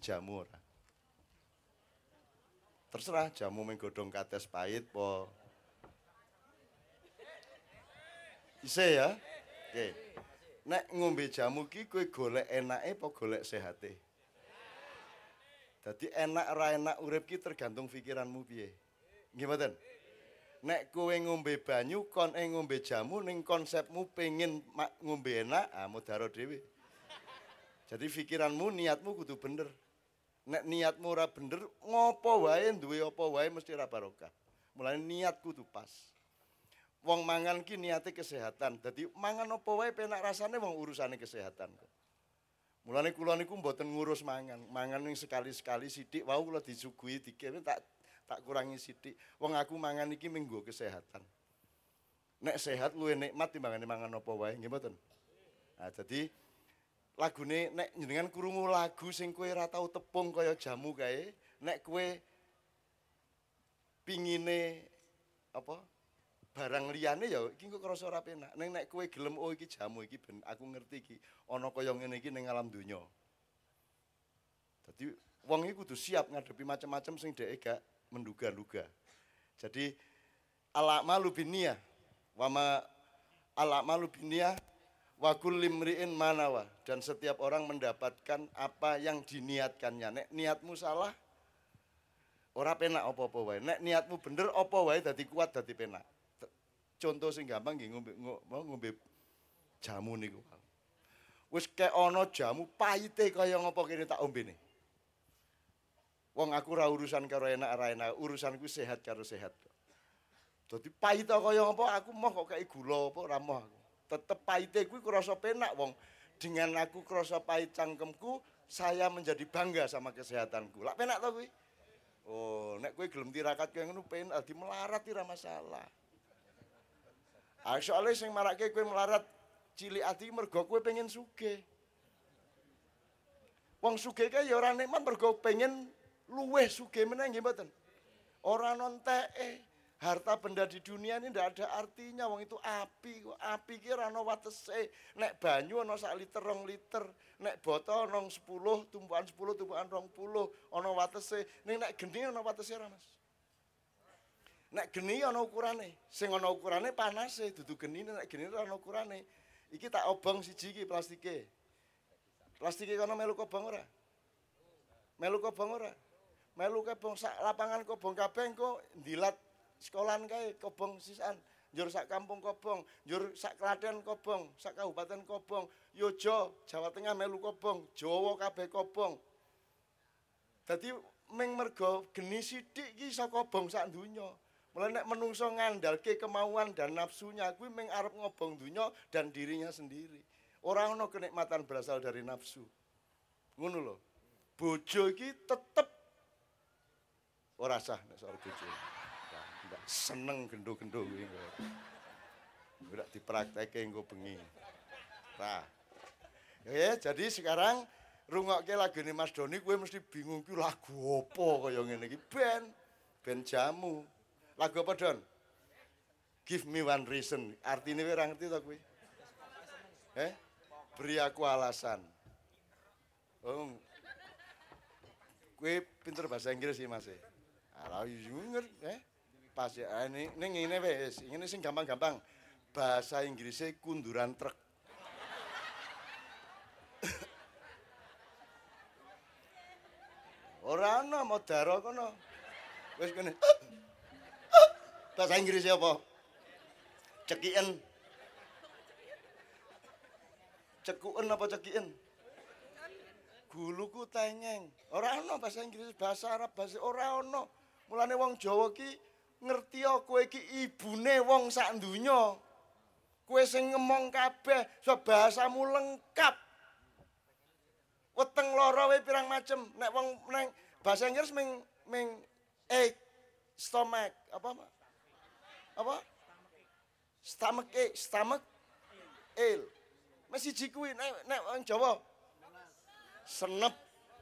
jamu ora? Terserah jamu menggodhong kates pahit po. Ise ya? Oke. Nek ngombe jamu ki kowe golek enake apa golek sehate? Dadi enak ora enak urip ki tergantung pikiranmu piye. Nggih mboten? Nek kowe ngombe banyu kon ngombe jamu ning konsepmu pengin ngombe enak, mudhara dhewe. Jadi pikiranmu, niatmu kudu bener. Nek niatmu ora bener, ngopo wae duwe apa wae mesti ora barokah. Mulane niat kudu pas. Wong mangan ki niate kesehatan. Dadi mangan apa wae penak rasane wong urusane kesehatan kok. Mulane kula niku mboten ngurus mangan. Mangan ning sekali-sekali sithik wau kula disuguhi dikewe tak kurangi sithik. Wong aku mangan iki minggu kesehatan. Nek sehat luwih nikmat timbangane mangan apa wae, nggih mboten? Nah, jadi lagune nek jenengan krungu lagu sing kowe ora tau tepung kaya jamu kae, nek kowe pingine apa? Barang liyane ya iki kok krasa ora penak. Nek kowe gelem iki jamu iki ben aku ngerti iki ana kaya ngene iki ning alam donya. Dadi wong iki kudu siap ngadepi macam-macam sing dhek gak menduga-duga. Jadi al-a'malu binniyah wa ma al-a'malu binniyah wa kulli imri'in manawa, dan setiap orang mendapatkan apa yang diniatkannya. Nek niatmu salah ora penak apa-apa wae. Nek niatmu bener apa wae dadi kuat dadi penak. Contoh sing gampang nggih ngombe jamu niku. Wis kek ana jamu pahite kaya ngapa kene tak ombene. Wong aku ora urusan karo enak ora enak, urusanku sehat karo sehat. Dadi pahite kaya ngapa aku moh kok kei gula apa ora moh aku. Tetep pahite kuwi krasa penak wong. Dengan aku krasa pahit cangkemku, saya menjadi bangga sama kesehatanku. Lak penak to kuwi? Oh, nek kowe gelem tirakat kaya ngono penak di melarat ora masalah. Soalnya sing marake kowe melarat cilik ati mergo kowe pengen sugih. Wong sugih kae ya ora nikmat mergo pengen luweh sugih meneh nggih mboten. Ora nonteke harta benda di dunia ini ndak ada artinya. Wong itu api kok. Api ki ora ana watese. Nek banyu ana 1 liter 2 liter, nek botol ana 10, tumpukan 10, tumpukan 20 ana watese. Ning nek geni ana watese ora Mas? Nek geni ana ukurane, sing ana ukurane panase, dudu genine nek geni ora ana ukurane. Iki tak obong siji iki plastike. Plastike kono melu kobong ora? Melu kobong ora? Melu kobong sak lapangan kobong kabeh engko ndilat sekolahan kae kobong sisan. Njur sak kampung kobong, njur sak Klaten kobong, sak kabupaten kobong, Yojo, Jawa Tengah melu kobong, Jawa kabeh kobong. Dadi ming mergo geni sithik iki iso kobong sak donya. Mulane nek menungso ngandalke kemauan dan nafsunya kuwi mung arep ngobong dunya dan dirinya sendiri. Ora ana kenikmatan berasal dari nafsu. Ngono lho. Bojo iki tetep ora sah nek soal bojo. Ndak seneng gendho-gendho kuwi. Ora dipraktekke engko bengi. Nah. Ya, jadi sekarang rungokke lagune Mas Doni kowe mesti bingung ki lagu apa kaya ngene iki ben jamu. Lagu apa Don? Give me one reason. Artine kowe ora ngerti to kowe? Beri aku alasan. Oh. Kowe pinter bahasa Inggris sih Mas. Ala ngerti, Pas ya ning ngene wis, ngene sing gampang-gampang. Bahasa Inggrisnya kunduran truk. Ora ana modaro kono. Wis kene. Bahasa Inggrisnya apa? Cekiken. Cekuken apa cekiken? Guluku tengeng. Ora ana bahasa Inggris, bahasa Arab, bahasa ora ana. Mulane wong Jawa ki ngerti kowe iki ibune wong sak donya. Kowe sing ngomong kabeh, so bahasamu lengkap. Weteng lara wae pirang macem. Nek wong nang bahasa Inggris ming egg, stomach, apa? Stomach ache. Mesti siji kuwi nek wong Jawa. Senep.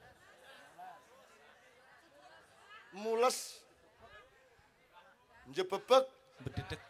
Mules. Njebebek. Bededek.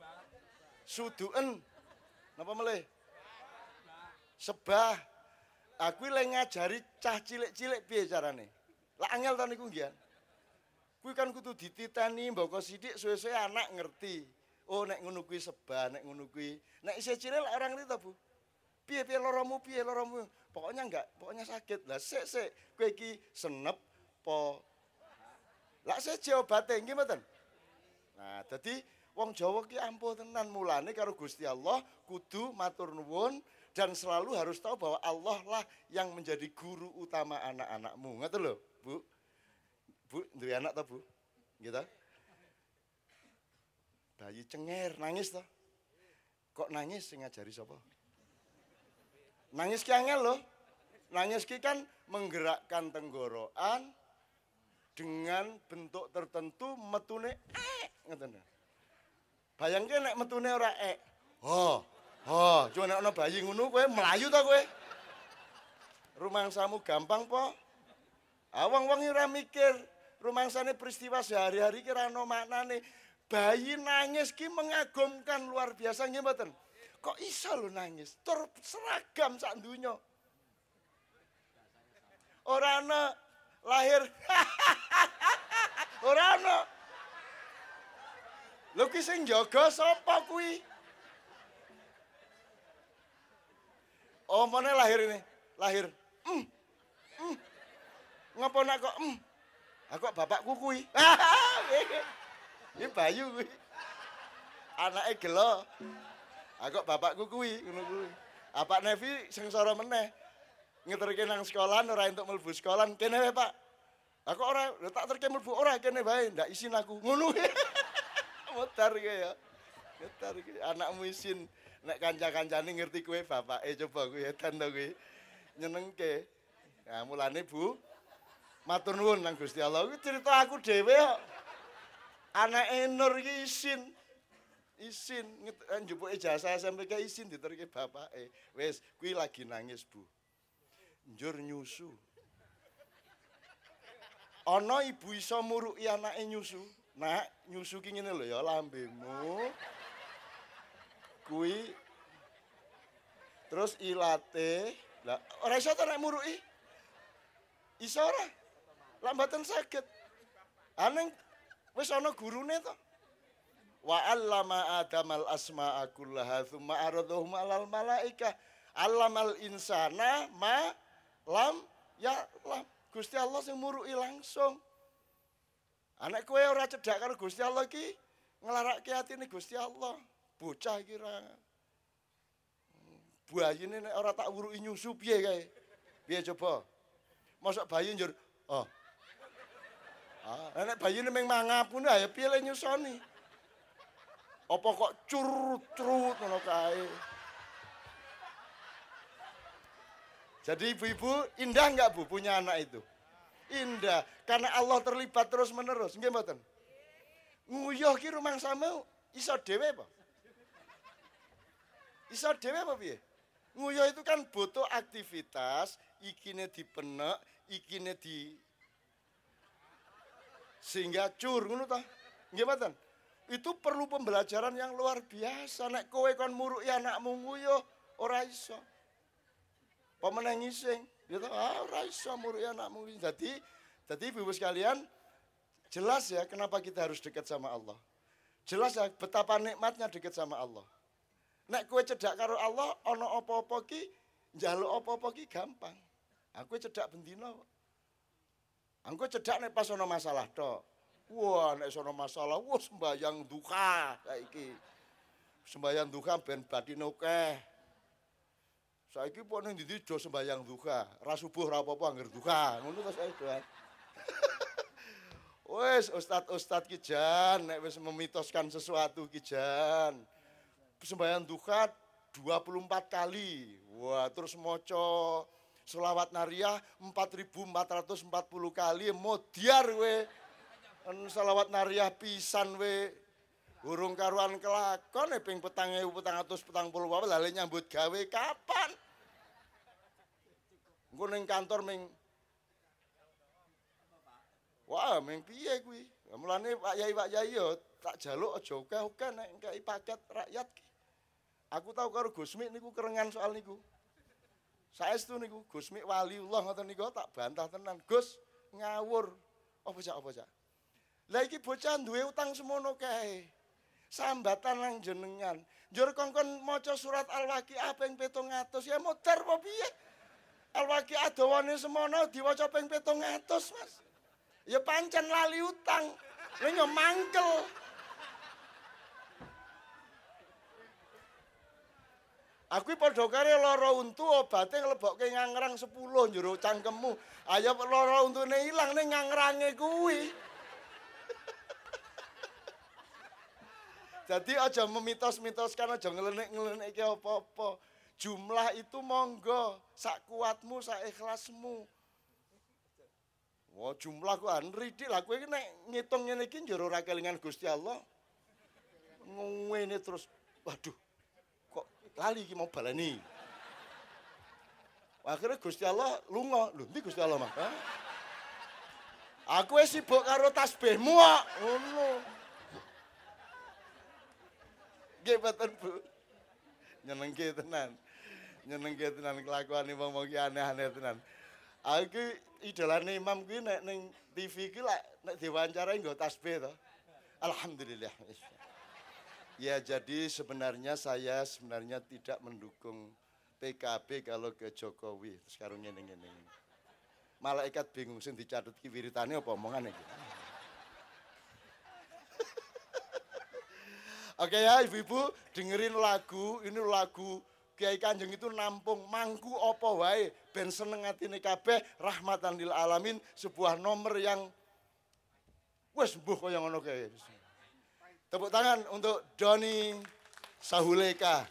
Suduken. Napa melih? Sebah. Aku lek ngajari cah cilik-cilik piye carane. Lah angel ta niku nggih. Kuwi kan kudu dititeni mboko sithik suwe-suwe anak ngerti. Oh nek ngono kuwi seba, nek ngono kuwi. Nek isih cilik lek orang ngerti ta, Bu? Piye loromu, piye loromu. Pokoknya sakit. Lah sik kowe iki senep po. Lah sik obate nggih mboten? Nah, dadi wong Jawa ki ampuh tenan mulane karo Gusti Allah kudu matur nuwun dan selalu harus tahu bahwa Allah lah yang menjadi guru utama anak-anakmu. Ngoten lho, Bu. Bu, duwe anak ta, Bu? Gitu. Bayi cenger nangis to. Kok nangis sing ngajari sapa? Nangis ki angel lho. Nangis ki kan menggerakkan tenggorokan dengan bentuk tertentu metune ngoten. Bayangke nek metune ora cuma nek ana bayi ngono kowe melayu ta kowe? Rumangsamu gampang po? Wong-wong ora mikir, rumangsane peristiwa sehari-hari ki ora ono maknane. Bayi nangis ki mengagumkan luar biasa nggih mboten? Kok iso lho nangis? Tur seragam sak donya. Ora ana lahir. Ora ana. Lho ki sing jaga sapa kuwi? Oh, mana lahir ini? Lahir. Ngapa nak kok Aku bapakku kuwi. Iki bayu kuwi. Anake gelo. Aku bapakku kuwi, ngono kuwi. Pak Nevi sengsara meneh. Ngeterke nang sekolahan ora entuk mlebu sekolahan. Kene wae, Pak. Aku ora tak terke mlebu ora kene wae, ndak isin aku. Ngono. Mutar ki ya. Mutar ki anakmu isin. Nek kanca-kancane ngerti kowe bapake coba kowe edan to kowe. Nyenengke. Nah, mulane Bu, matur nuwun nang Gusti Allah. Kuwi cerita aku dhewe kok. Anake Nur iki isin njupuk ijazah SMP ke isin diterke bapake. Wis, kuwi lagi nangis, Bu. Njur nyusu. Ana ibu iso muruki anake nyusu. Nak, nyusu ki ngene lho ya lambemu. Kuwi terus ilate lah ora iso ta nek muruki iso ora lah mboten saged aneng wis ana gurune to wa 'allama adamal asma'a kullaha tsumma aradhum 'alal malaikah 'allamal insana ma lam ya'lam Gusti Allah sing muruki langsung anek kowe ora cedhak karo Gusti Allah ki nglarake atine Gusti Allah bocah iki ra bayine nek ora tak wuruki nyusu piye kae piye coba mosok bayi njur nek bayine mung mangapune ya piye le nyusoni apa kok curut-curut ngono kae jadi ibu-ibu indah enggak Bu punya anak itu indah karena Allah terlibat terus menerus nggih mboten nguyuh ki rumangsane iso dhewe apa iso dhewe apa piye? Nguyuh itu kan butuh aktivitas, ikine dipenek, ikine sehingga cur ngono ta. Nggih mboten? Itu perlu pembelajaran yang luar biasa. Nek kowe kon muruki anakmu nguyuh ora iso. Pemenang ngising, gitu. Ora iso muruki anakmu. Jadi Ibu-ibu sekalian, jelas ya kenapa kita harus dekat sama Allah. Jelas ya betapa nikmatnya dekat sama Allah. Nek kowe cedhak karo Allah ana apa-apa ki njaluk apa-apa ki gampang. Aku cedhak bendina. Aku cedhak nek pas ana masalah tok. Wah, nek ana masalah sembayang duha saiki. Sembayang duha ben batine akeh. Saiki pok ning ndi do sembayang duha, ra subuh ra apa-apa angger duha. Ngono to saiki doan. Wes ustad ki jan nek wis memitoskan sesuatu ki jan. Sembahyang duha 24 kali. Wah, terus maca selawat nariyah 4440 kali. Modiar we. Selawat nariyah pisan we. Urung karuan kelakon ping 4440 lha nyambut gawe kapan? Engko ning kantor ming wah, ming piye kuwi? Mulane Pak Yai yo tak jaluk aja akeh-akeh nek engkei paket rakyat ki. Aku tahu karo Gusmi niku kerengan soal niku. Saestu niku Gus Mik waliullah ngoten niku tak bantah tenan. Gus ngawur. Apa cak? Lah iki bocah duwe utang semono kae. Sambatan nang jenengan. Njur kongkon maca surat Al-Waqiah ping 700 ya modar apa piye? Al-Waqiah dawane semono diwaca ping 700, Mas. Ya pancen lali utang. Lha yo mangkel. Aku padha kare lara untu obate nglebokke ngangrang 10 njero cangkemmu. Ayo lara untune ilang ning ngangrange kuwi. Jadi aja memitos-mitoskan, aja ngelenek-ngelenek apa-apa. Jumlah itu monggo, sak kuatmu, sak ikhlasmu. Wah, jumlah ku nridik lah kowe iki nek ngitung ngene iki njero ora kelingan Gusti Allah. Ngene terus, waduh. Lali iki mau baleni. Akhirnya Gusti Allah lunga. Lho, ndi Gusti Allah, Mas? Aku wis sibuk karo tasbihmu kok. Ngono. Nggih mboten, Bu. Nyenengke tenan. Nyenengke tenan kelakuane wong-wong ki aneh-aneh tenan. Aku idolane Imam kuwi nek ning TV ki lek nek diwawancarai nggo tasbih to. Alhamdulillah. Ya jadi sebenarnya saya tidak mendukung PKB kalau ke Jokowi. Sekarang ngene-ngene. Malaikat bingung sing dicatet ki wiritane apa omongane iki. Oke ya ibu-ibu dengerin lagu, ini lagu Kiai Kanjeng itu nampung mangku apa wae ben seneng atine kabeh rahmatan lil alamin, sebuah nomor yang wis mbuh kaya ngono kae. Tepuk tangan untuk Doni Sahuleka.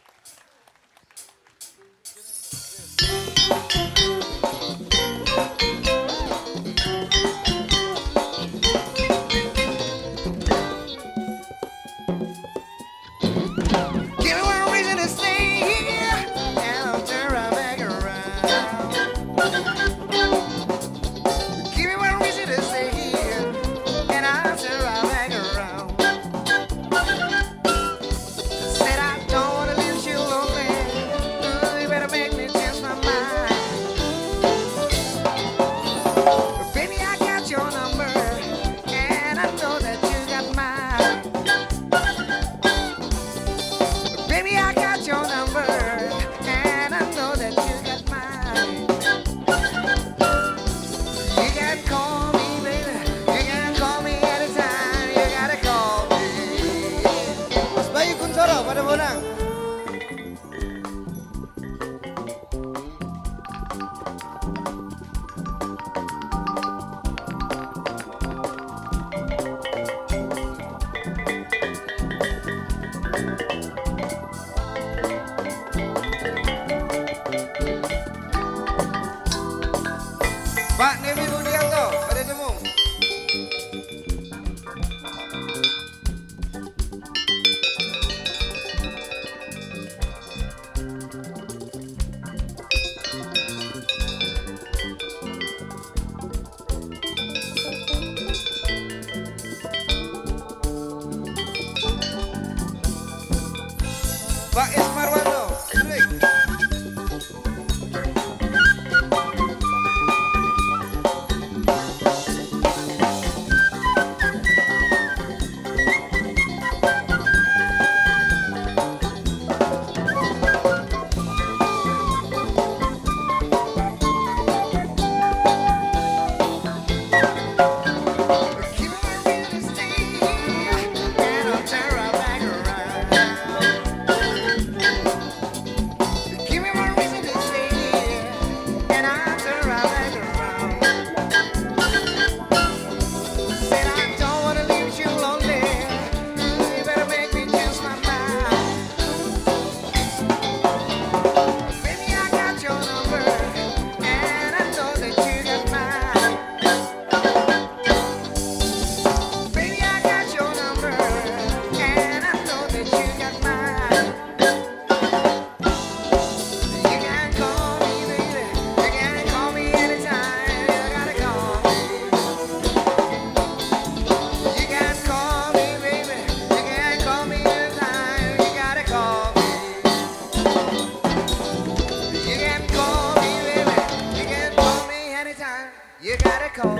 Pak Nemi Budianto.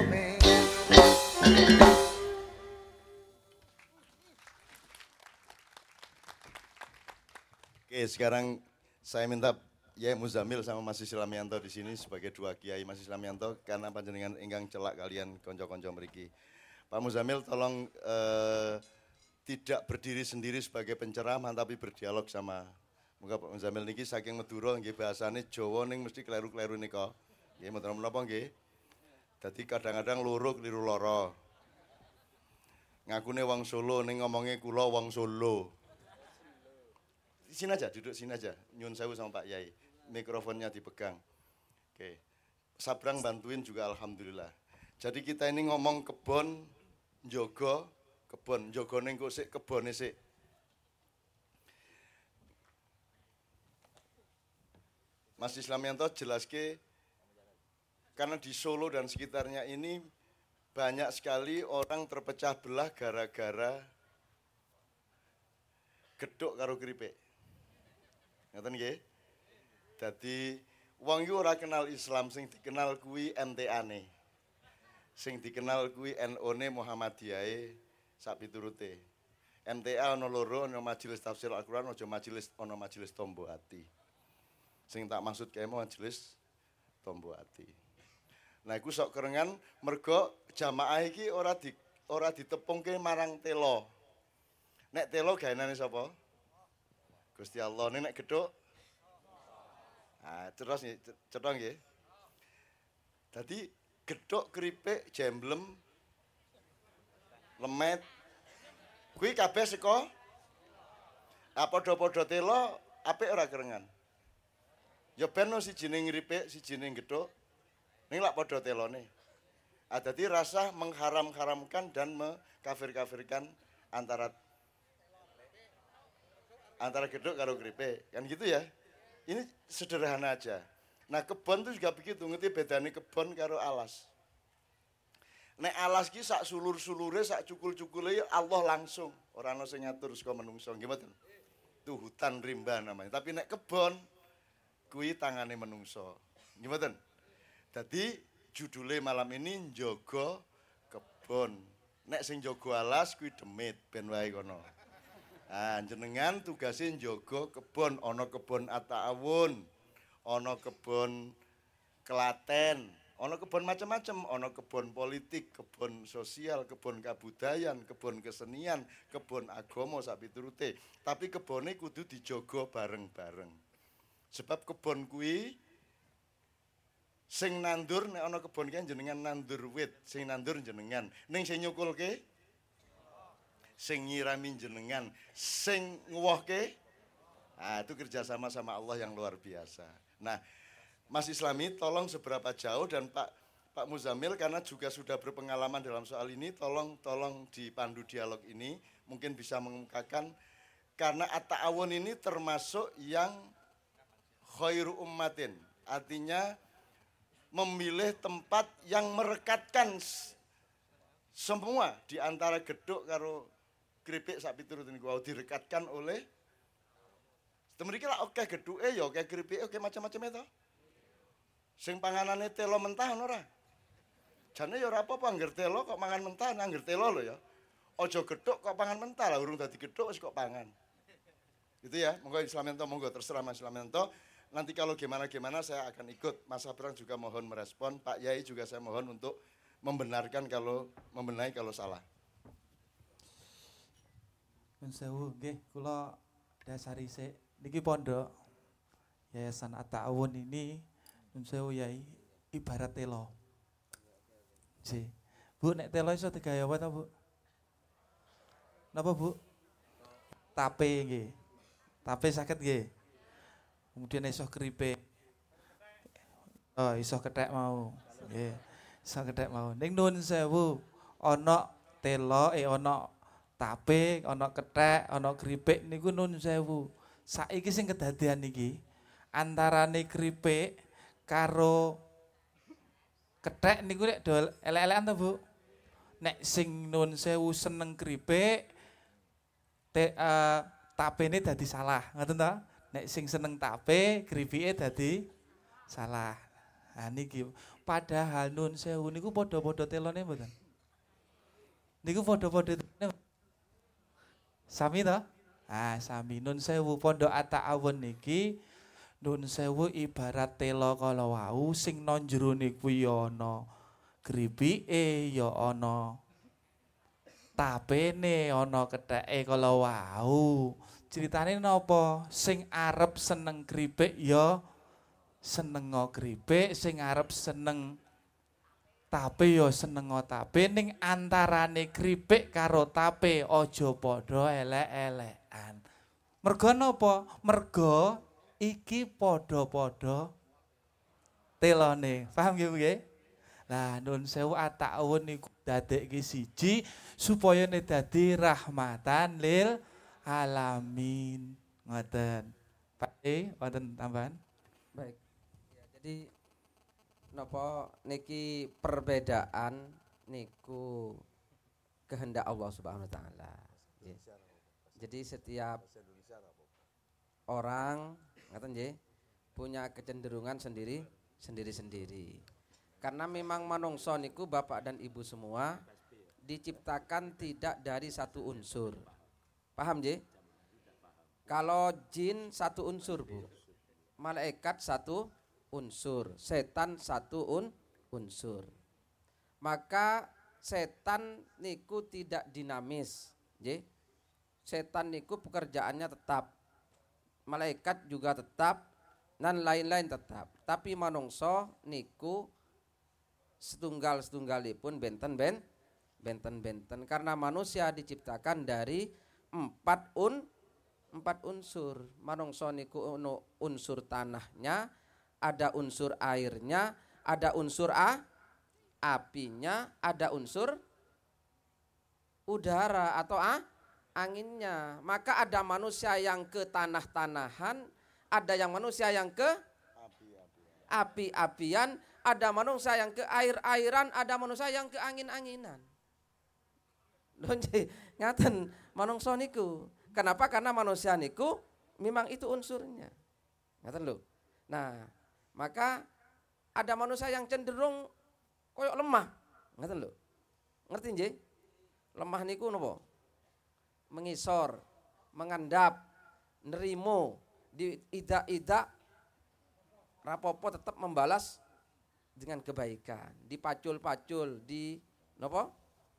me. Oke, sekarang saya minta Yai Muzamil sama Mas Islamianto di sini sebagai dua kiai Mas Islamianto karena panjenengan ingkang celak kalian konco-konco mriki. Pak Muzamil tolong tidak berdiri sendiri sebagai penceramah tapi berdialog sama muga Pak Muzamil niki saking Madura nggih bahasane Jawa ning mesti kleru-kleru nika. Nggih mboten menapa nggih. Dadi kadang-kadang loro kliru loro. Ngakune wong Solo ning ngomongnya kula wong Solo. Sini aja, duduk sini aja. Nyun sewu sama Pak Yai. Mikrofonnya dipegang. Oke. Sabrang bantuin juga alhamdulillah. Jadi kita ini ngomong kebon, njogo, kebon, njogone engko sik kebone sik. Mas Islamianto jelaske karena di Solo dan sekitarnya ini banyak sekali orang terpecah belah gara-gara gedhuk karo keripik. Ngoten nggih? Dadi wong iki ora kenal Islam, sing dikenal kuwi MTA-ne. Sing dikenal kuwi NU-ne Muhammadiyahe sak piturute. MTA ana loro, ana majelis tafsir Al-Qur'an, ana majelis Tombo Ati. Sing tak maksud kae majelis Tombo Ati. Nah iku sok kerengan mergo jamaah iki ora ditepungke marang telo. Nek telo gaenane sapa? Gusti Allah. Nek gedhuk. Ah, terus cetha nggih. Dadi gedhuk keripik jemblem lemet kuwi kabeh saka padha-padha telo apik ora kerengan. Ya ben sijining keripik, sijining gedhuk ning lak padha telone. Dadi rasa mengharam-haramkan dan mengkafir-kafirkan antara gedhuk karo keripik. Kan gitu ya. Ini sederhana aja. Nah kebon itu juga begitu, ngerti bedane kebon karo alas. Nek alas ki sak sulur-sulure, sak cukul-cukule Allah langsung. Ora ana sing ngatur saka menungso, nggih mboten. Itu hutan rimba namanya. Tapi nek kebon kuwi tangane menungso. Nggih mboten. Dadi judule malam ini njogo kebon. Nek sing njogo alas kuwi demit ben wae kono. Ah jenengan tugasnya njogo kebon, ana kebon At-Ta'awun, ana kebon Klaten, ana kebon macam-macam, ana kebon politik, kebon sosial, kebon kabudayan, kebon kesenian, kebon agama sak piturute. Tapi kebone kudu dijogo bareng-bareng. Sebab kebon kuwi sing nandur nek ana kebon ki jenengan nandur wit, sing nandur jenengan. Ning sing nyukulke sing nyirami jenengan, sing nguwohke. Nah, itu kerjasama sama Allah yang luar biasa. Nah, Mas Islami tolong seberapa jauh dan Pak Muzamil karena juga sudah berpengalaman dalam soal ini, tolong dipandu dialog ini, mungkin bisa mengemukakan karena at-ta'awun ini termasuk yang khairu ummatin, artinya memilih tempat yang merekatkan semua di antara gedhuk karo keripik sak piturut niku direkatkan oleh temriki lak akeh gedhuke ya akeh keripike akeh macam-macam itu. Sing panganane telo mentah ora. Jane ya ora apa-apa angger telo kok mangan mentah, angger telo lho ya. Aja gedhuk kok pangan mentah lah urung dadi gedhuk wis kok pangan. Gitu ya, monggo Islamianto monggo terserah Mas Islamianto. Nanti kalau gimana saya akan ikut. Mas Abrang juga mohon merespon, Pak Yai juga saya mohon untuk membenarkan membenahi kalau salah. Nyun sewu nggih, kula dasari sik niki pondok Yayasan At-Ta'awun ini nyun sewu Yai ibarat telo. Nggih. Bu nek telo iso digawe apa ta, Bu? Napa, Bu? Tape nggih. Tape saged nggih. Kemudian iso keripik. Oh, iso kethek mau. Nggih. Iso kethek mau. Ning nuwun sewu, ana telo ana tape, ana kethek, ana keripik niku nun sewu. Saiki sing kedadean niki antarane keripik karo kethek niku nek do elek-elekan ta, Bu? Nek sing nun sewu seneng keripik tapene dadi salah, ngoten ta? Nek sing seneng tape, keripike dadi salah. Nah niki Padahal nun sewu niku padha-padha telone mboten. Niku padha-padha telone. Sami to? Ah, sami nun sewu pondok At-Ta'awun niki nun sewu ibarat tela kala wau sing nang jero niku ya ana gripike ya ana tapene ana ketheke kala wau. Critane napa? Sing arep seneng kripik ya senenga kripik, sing arep seneng tape ya senenga tape, ning antarane kripik karo tape aja padha elek-elekan. Merga napa? Merga iki padha-padha telone. Paham nggih? Lah nun sewu At-Ta'awun niku dadekke siji supaya dadi rahmatan lil alamin. Ngoten. Pak wonten tambahan? Baik. Ya, jadi napa niki perbedaan niku kehendak Allah Subhanahu wa taala. Jadi setiap orang ngaten nggih punya kecenderungan sendiri-sendiri. Karena memang manungsa niku bapak dan ibu semua diciptakan tidak dari satu unsur. Paham nggih? Kalau jin satu unsur, Bu. Malaikat satu unsur, setan satu unsur. Maka setan niku tidak dinamis, nggih. Setan niku pekerjaannya tetap. Malaikat juga tetap dan lain-lain tetap. Tapi manungsa niku setunggalipun benten karena manusia diciptakan dari empat unsur. Manungsa niku unsur tanahnya, ada unsur airnya, ada unsur apinya, ada unsur udara atau anginnya. Maka ada manusia yang ke tanah-tanahan, ada yang manusia yang ke api-apian, ada manusia yang ke air-airan, ada manusia yang ke angin-anginan. Ngaten manungsa niku. Kenapa? Karena manusia niku memang itu unsurnya. Ngaten lho. Nah, maka ada manusia yang cenderung koyok lemah. Ngaten lho. Ngerti nggih? Lemah niku napa? Mengisor, mengandap, nerimo, diidak-idak rapopo tetap membalas dengan kebaikan, dipacul-pacul, di napa?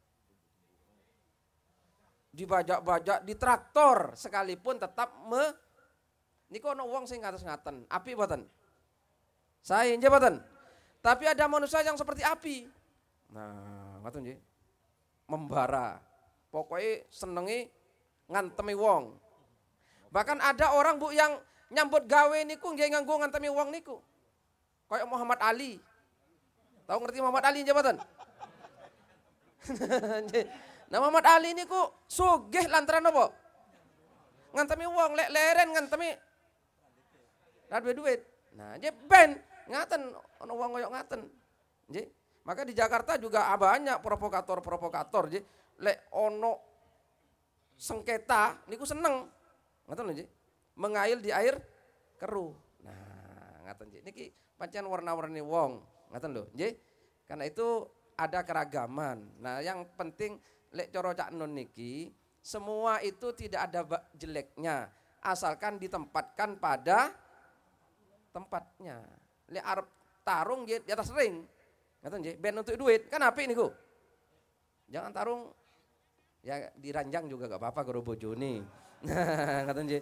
Dibajak-bajak, di traktor sekalipun tetap niku ana wong sing ngatos ngaten. Api mboten? Sae nggih mboten? Tapi ada manusia yang seperti api. Nah, ngoten nggih. Membara. Pokoknya senengi ngantemi wong. Bahkan ada orang Bu yang nyambut gawe niku nggih nganggo ngantemi wong niku. Kayak Muhammad Ali. Tahu ngerti Muhammad Ali nggih mboten? Nah Muhammad Ali niku sugih lantaran apa? Ngantemi wong lek leren ngantemi ra duit. Nah, nggih ben ngaten ana wong koyo ngaten. Nggih. Maka di Jakarta juga banyak provokator-provokator nggih. Lek ono sengketa niku seneng. Ngaten lho nggih. Mengail di air keruh. Nah, ngaten nggih. Niki pancen warna-warni wong. Ngaten lho nggih. Karena itu ada keragaman. Nah, yang penting lek cara Cak Nun niki semua itu tidak ada jeleknya asalkan ditempatkan pada tempatnya. Lek arep tarung di atas ring. Ngaten nggih, ben untuk duit kan apik niku. Jangan tarung ya di ranjang juga gak apa-apa karo bojone. Ngaten nggih.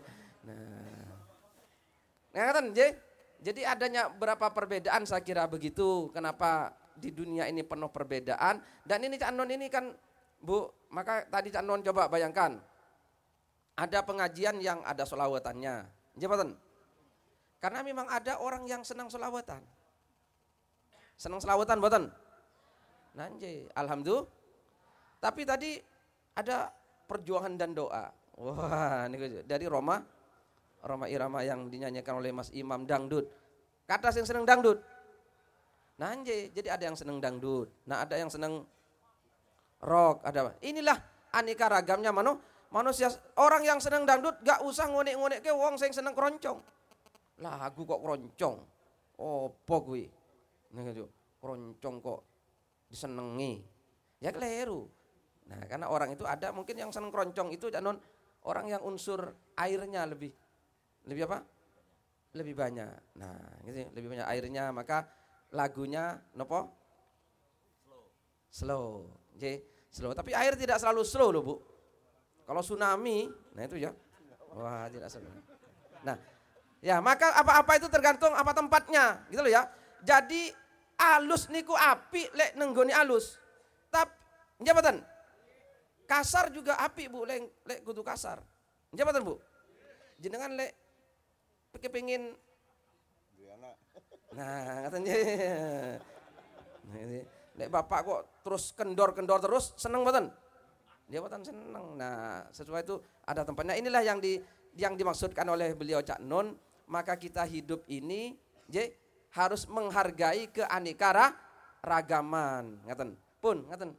Nah, ngaten nggih. Jadi adanya berapa perbedaan saya kira begitu. Kenapa di dunia ini penuh perbedaan dan ini Cak Nun ini kan Bu, maka tadi Cak Nun coba bayangkan. Ada pengajian yang ada solawatannya. Nggih. Karena memang ada orang yang senang selawatan. Senang selawatan mboten? Nah nggih, alhamdulillah. Tapi tadi ada perjuangan dan doa. Wah, ini dari Roma Irama yang dinyanyikan oleh Mas Imam dangdut. Kata yang senang dangdut. Nah nggih, jadi ada yang senang dangdut. Nah ada yang senang rock, ada. Inilah aneka ragamnya manusia. Orang yang senang dangdut gak usah ngonek-ngonek ke wong sing seneng keroncong. Lagu kok keroncong. Opo kuwi? keroncong kok disenengi. Ya keliru. Nah, karena orang itu ada mungkin yang seneng keroncong itu non orang yang unsur airnya lebih apa? Lebih banyak. Nah, gitu, lebih banyak airnya, maka lagunya nopo? Slow. Jadi slow. Tapi air tidak selalu slow loh, Bu. Kalau tsunami, nah itu ya. Wah, tidak slow. Nah, ya maka apa-apa itu tergantung apa tempatnya, gitu loh ya. Jadi alus niku api lek nenggoni alus. Tapi jabatan kasar juga api, Bu, lek kudu kasar. Jabatan, Bu. Jenengan lek kepengin nah katanya lek bapak kok terus kendor terus seneng mboten? Dia mboten seneng. Nah, sesuai itu ada tempatnya. Inilah yang dimaksudkan oleh beliau Cak Nun, maka kita hidup ini harus menghargai keanekaragaman. Ngaten. Pun ngaten.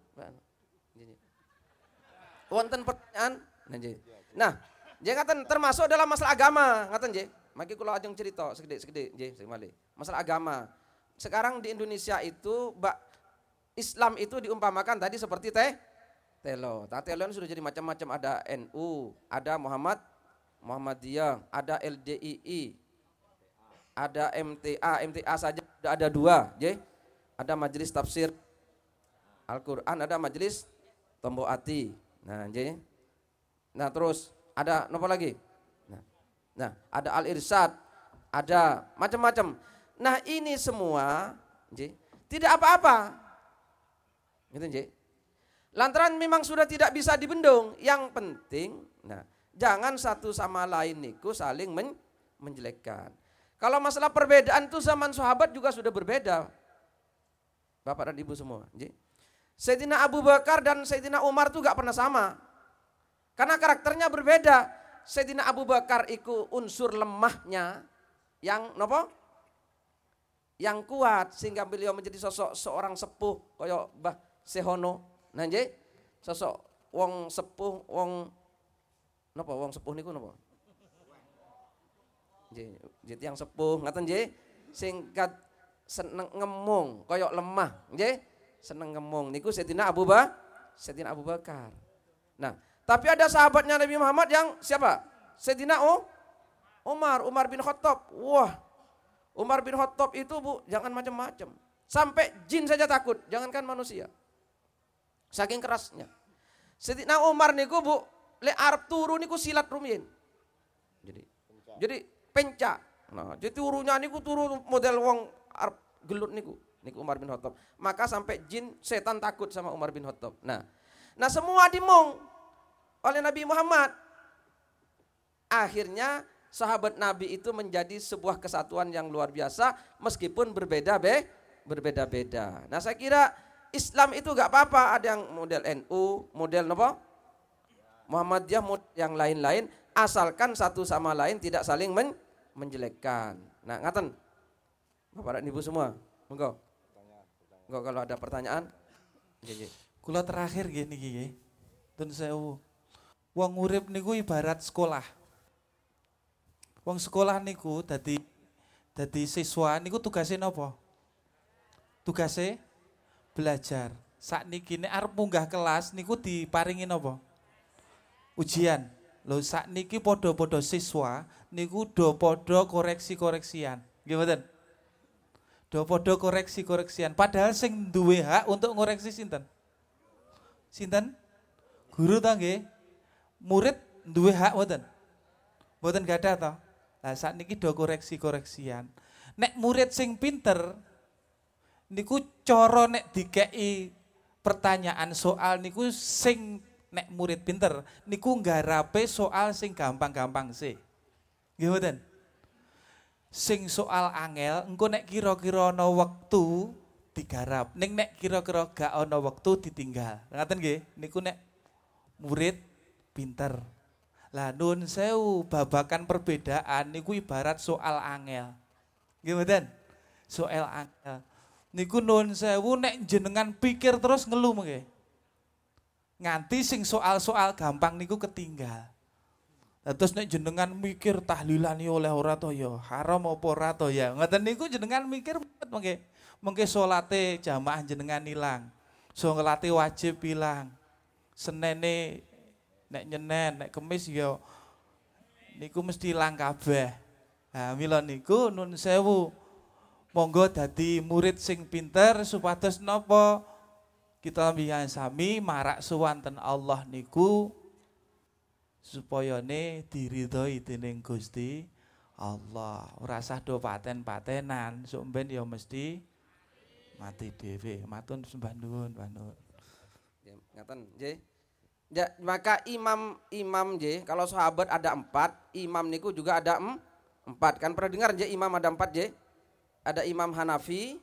Wonten pertanyaan? Nah, ngaten termasuk dalam masalah agama, ngaten nggih. Maki kula ajeng cerita segede nggih sing malih. Masalah agama. Sekarang di Indonesia itu Islam itu diumpamakan tadi seperti telo. Telo sudah jadi macam-macam, ada NU, ada Muhammadiyah, ada LDII, ada MTA saja ada 2, nggih. Ada Majelis Tafsir Al-Qur'an, ada Majelis Tombo Ati. Nah, nggih. Nah, terus ada apa lagi? Nah, ada Al-Irsyad, ada macam-macam. Nah, ini semua tidak apa-apa. Gitu, nggih. Lantaran memang sudah tidak bisa dibendung. Yang penting, jangan satu sama lain niku saling menjelekkan. Kalau masalah perbedaan itu zaman sahabat juga sudah berbeda. Bapak dan Ibu semua, nggih. Sayyidina Abu Bakar dan Sayyidina Umar itu gak pernah sama. Karena karakternya berbeda. Sayyidina Abu Bakar itu unsur lemahnya yang nopo? Yang kuat sehingga beliau menjadi sosok seorang sepuh kaya Mbah Sehono. Nah nggih, sosok wong sepuh, wong sepuh niku napa? Nggih, yang sepuh ngaten nggih, sing seneng ngemong kaya lemah, nggih. Seneng ngemong niku Sayyidina Abu Bakar. Nah, tapi ada sahabatnya Nabi Muhammad yang siapa? Sayyidina Umar bin Khattab. Wah, Umar bin Khattab itu, Bu, jangan macam-macam. Sampai jin saja takut, jangankan manusia. Saking kerasnya. Sayyidina Umar niku, Bu, lek arep turu niku silat rumiyin. Jadi pencak. Nah, jadi turunya niku turu model wong arep gelut niku Umar bin Khattab. Maka sampai jin setan takut sama Umar bin Khattab. Nah semua dimong oleh Nabi Muhammad. Akhirnya sahabat Nabi itu menjadi sebuah kesatuan yang luar biasa meskipun berbeda-beda. Nah, saya kira Islam itu gak apa-apa, ada yang model NU, model apa? Muhammadiyah, yang lain-lain, asalkan satu sama lain tidak saling menjelekkan. Nah, ngaten. Bapak dan Ibu semua, monggo. Monggo kalau ada pertanyaan. Kula terakhir gini nggih. Tun sewu. Wong urip niku ibarat sekolah. Wong sekolah niku dadi siswa niku tugasé napa? Tugasé belajar. Sakniki nek arep munggah kelas niku diparingi napa? Ujian. Lho sakniki padha-padha siswa niku do padha koreksi-koreksian. Nggih mboten? Do padha koreksi-koreksian. Padahal sing duwe hak untuk ngoreksi sinten? Sinten? Guru ta nggih? Murid duwe hak mboten? Mboten gadah to? Lah sakniki do koreksi-koreksian. Nek murid sing pinter niku cara nek dikeki pertanyaan soal niku sing nek murid pinter niku nggarape soal sing gampang-gampang sih. Nggih mboten? Sing soal angel engko nek kira-kira ana wektu digarap. Ning nek kira-kira gak ana wektu ditinggal. Ngaten nggih? Niku nek murid pinter. Lah nun sewu babakan perbedaan niku ibarat soal angel. Nggih mboten? Soal angel. Niku nun sewu nek jenengan pikir terus ngeluh nggih. Nganti sing soal-soal gampang niku ketinggal. Lah terus nek jenengan mikir tahlilan yo oleh ora to ya, haram apa ora to ya. Ngoten niku jenengan mikir nggih. mengke salate jamaah jenengan ilang. Salate wajib ilang. Senene nek nyenen, nek kemis ya niku mesti ilang kabeh. Nah, mila niku nun sewu. Monggo dadi murid sing pinter supados napa kita mbiyen sami marak suwanten Allah niku supayane diridhoi dening Gusti Allah. Ora usah do paten-patenan, sok ben ya mesti mati dhewe. Matur sembah nuwun, Pak Nur. Ya, ngaten nggih. Ya, maka imam nggih, kalau sahabat ada 4, imam niku juga ada 4. Kan pernah dengar nggih imam ada 4 nggih? Ada Imam Hanafi,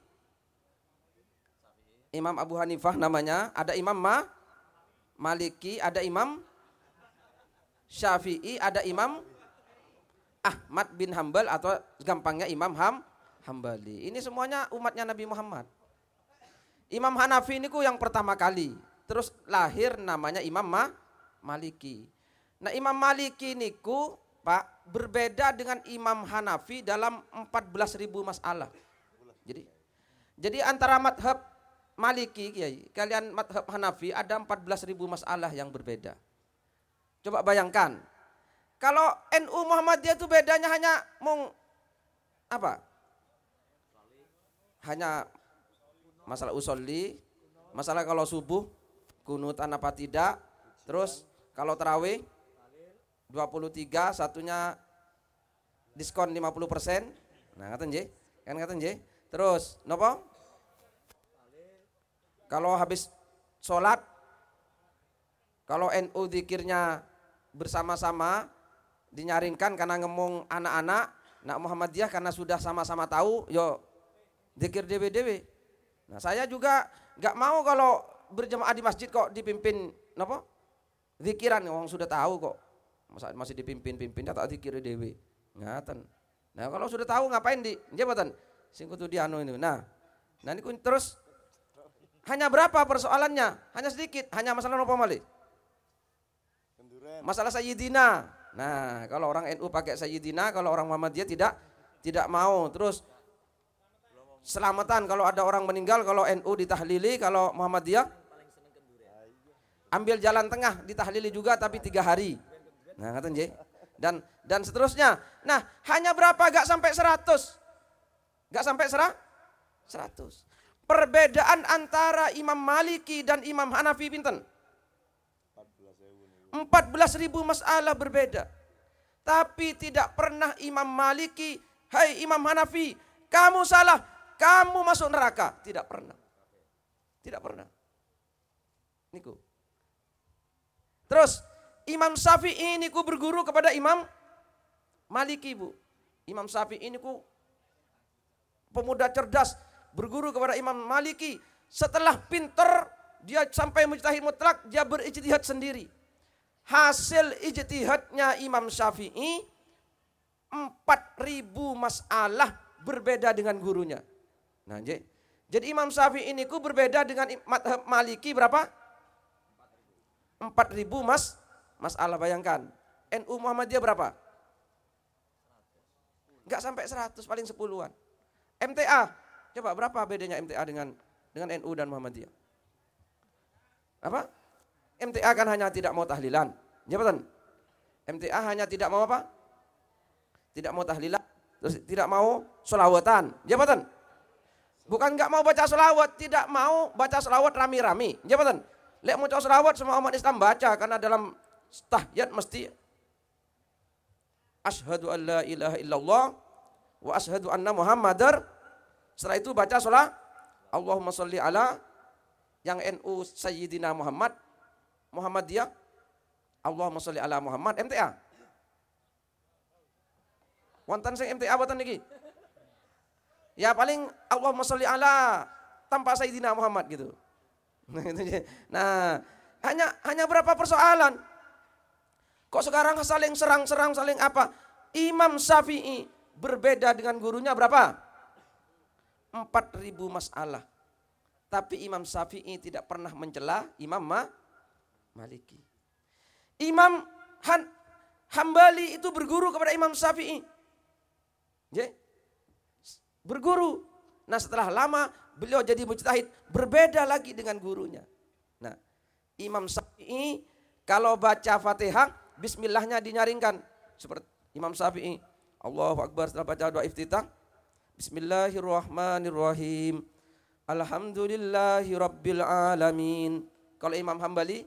Imam Abu Hanifah namanya, ada Imam Maliki, ada Imam Syafi'i, ada Imam Ahmad bin Hambal atau gampangnya Imam Hambali. Ini semuanya umatnya Nabi Muhammad. Imam Hanafi niku yang pertama kali, terus lahir namanya Imam Maliki. Nah, Imam Maliki niku Pak berbeda dengan Imam Hanafi dalam 14.000 masalah. Jadi antara madhab Maliki Kiai, kalian madhab Hanafi ada 14.000 masalah yang berbeda. Coba bayangkan, kalau NU Muhammadiyah itu bedanya hanya apa? Hanya masalah usolli, masalah kalau subuh kunutan apa tidak, terus kalau tarawih 23, satunya diskon 50%. Nah, ngaten nggih. Kan ngaten nggih. Terus napa? Kalau habis sholat, kalau NU zikirnya bersama-sama dinyaringkan karena ngomong anak-anak, nak Muhammadiyah karena sudah sama-sama tahu, yo zikir dewe-dewe. Nah, saya juga enggak mau kalau berjamaah di masjid kok dipimpin napa? Zikiran, orang sudah tahu kok. Masih dipimpin tak zikir dewe. Ngaten. Nah, kalau sudah tahu ngapain di jabatan? Sing kudu dianu ini. Nah niku terus hanya berapa persoalannya? Hanya sedikit, hanya masalah napa malih? Masalah Sayyidina. Nah, kalau orang NU pakai Sayyidina, kalau orang Muhammadiyah tidak mau. Terus selamatan kalau ada orang meninggal, kalau NU ditahlili, kalau Muhammadiyah ambil jalan tengah ditahlili juga tapi 3 hari. Nah, ngaten nggih. Dan seterusnya. Nah, hanya berapa? Gak sampai 100. Gak sampai 100. Perbedaan antara Imam Maliki dan Imam Hanafi pinten? 14.000 masalah berbeda. Tapi tidak pernah Imam Maliki, "Hai Imam Hanafi, kamu salah, kamu masuk neraka." Tidak pernah. Tidak pernah. Niku. Terus Imam Syafi'i niku berguru kepada Imam Maliki, Bu. Imam Syafi'i niku pemuda cerdas, berguru kepada Imam Maliki. Setelah pinter, dia sampai mujtahid mutlak, dia berijtihad sendiri. Hasil ijtihadnya Imam Syafi'i 4.000 masalah berbeda dengan gurunya. Nah, jadi Imam Syafi'i niku berbeda dengan madhab Maliki berapa? 4.000 masalah. Bayangkan, NU Muhammadiyah berapa? Enggak sampai 100, paling 10-an. MTA, coba berapa bedanya MTA dengan NU dan Muhammadiyah? Apa? MTA kan hanya tidak mau tahlilan. Jabatan. MTA hanya tidak mau apa? Tidak mau tahlilan, terus tidak mau sholawatan. Jabatan. Bukan enggak mau baca sholawat, tidak mau baca sholawat rami-rami. Jabatan. Lek mau baca sholawat semua umat Islam baca, karena dalam tahiyat mesti asyhadu an la ilaha illallah wa asyhadu anna muhammadar. Setelah itu baca sholat Allahumma sholli ala, yang NU Sayyidina Muhammad, Muhammadiyah Allahumma sholli ala Muhammad. MTA wonten sing MTA boten niki? Ya paling Allahumma sholli ala tanpa Sayyidina Muhammad gitu. Nah, hanya berapa persoalan? Kok sekarang saling serang-serang, saling apa? Imam Syafi'i berbeda dengan gurunya berapa? 4.000 masalah. Tapi Imam Syafi'i tidak pernah mencela Imam Maliki. Imam Hambali itu berguru kepada Imam Syafi'i. Berguru. Nah, setelah lama beliau jadi mujtahid, berbeda lagi dengan gurunya. Nah, Imam Syafi'i kalau baca Fatihah, bismillahnya dinyaringkan. Seperti Imam Syafi'i, Allahu Akbar setelah baca doa iftitah, Bismillahirrahmanirrahim, Alhamdulillahi Rabbil Alamin. Kalau Imam Hambali,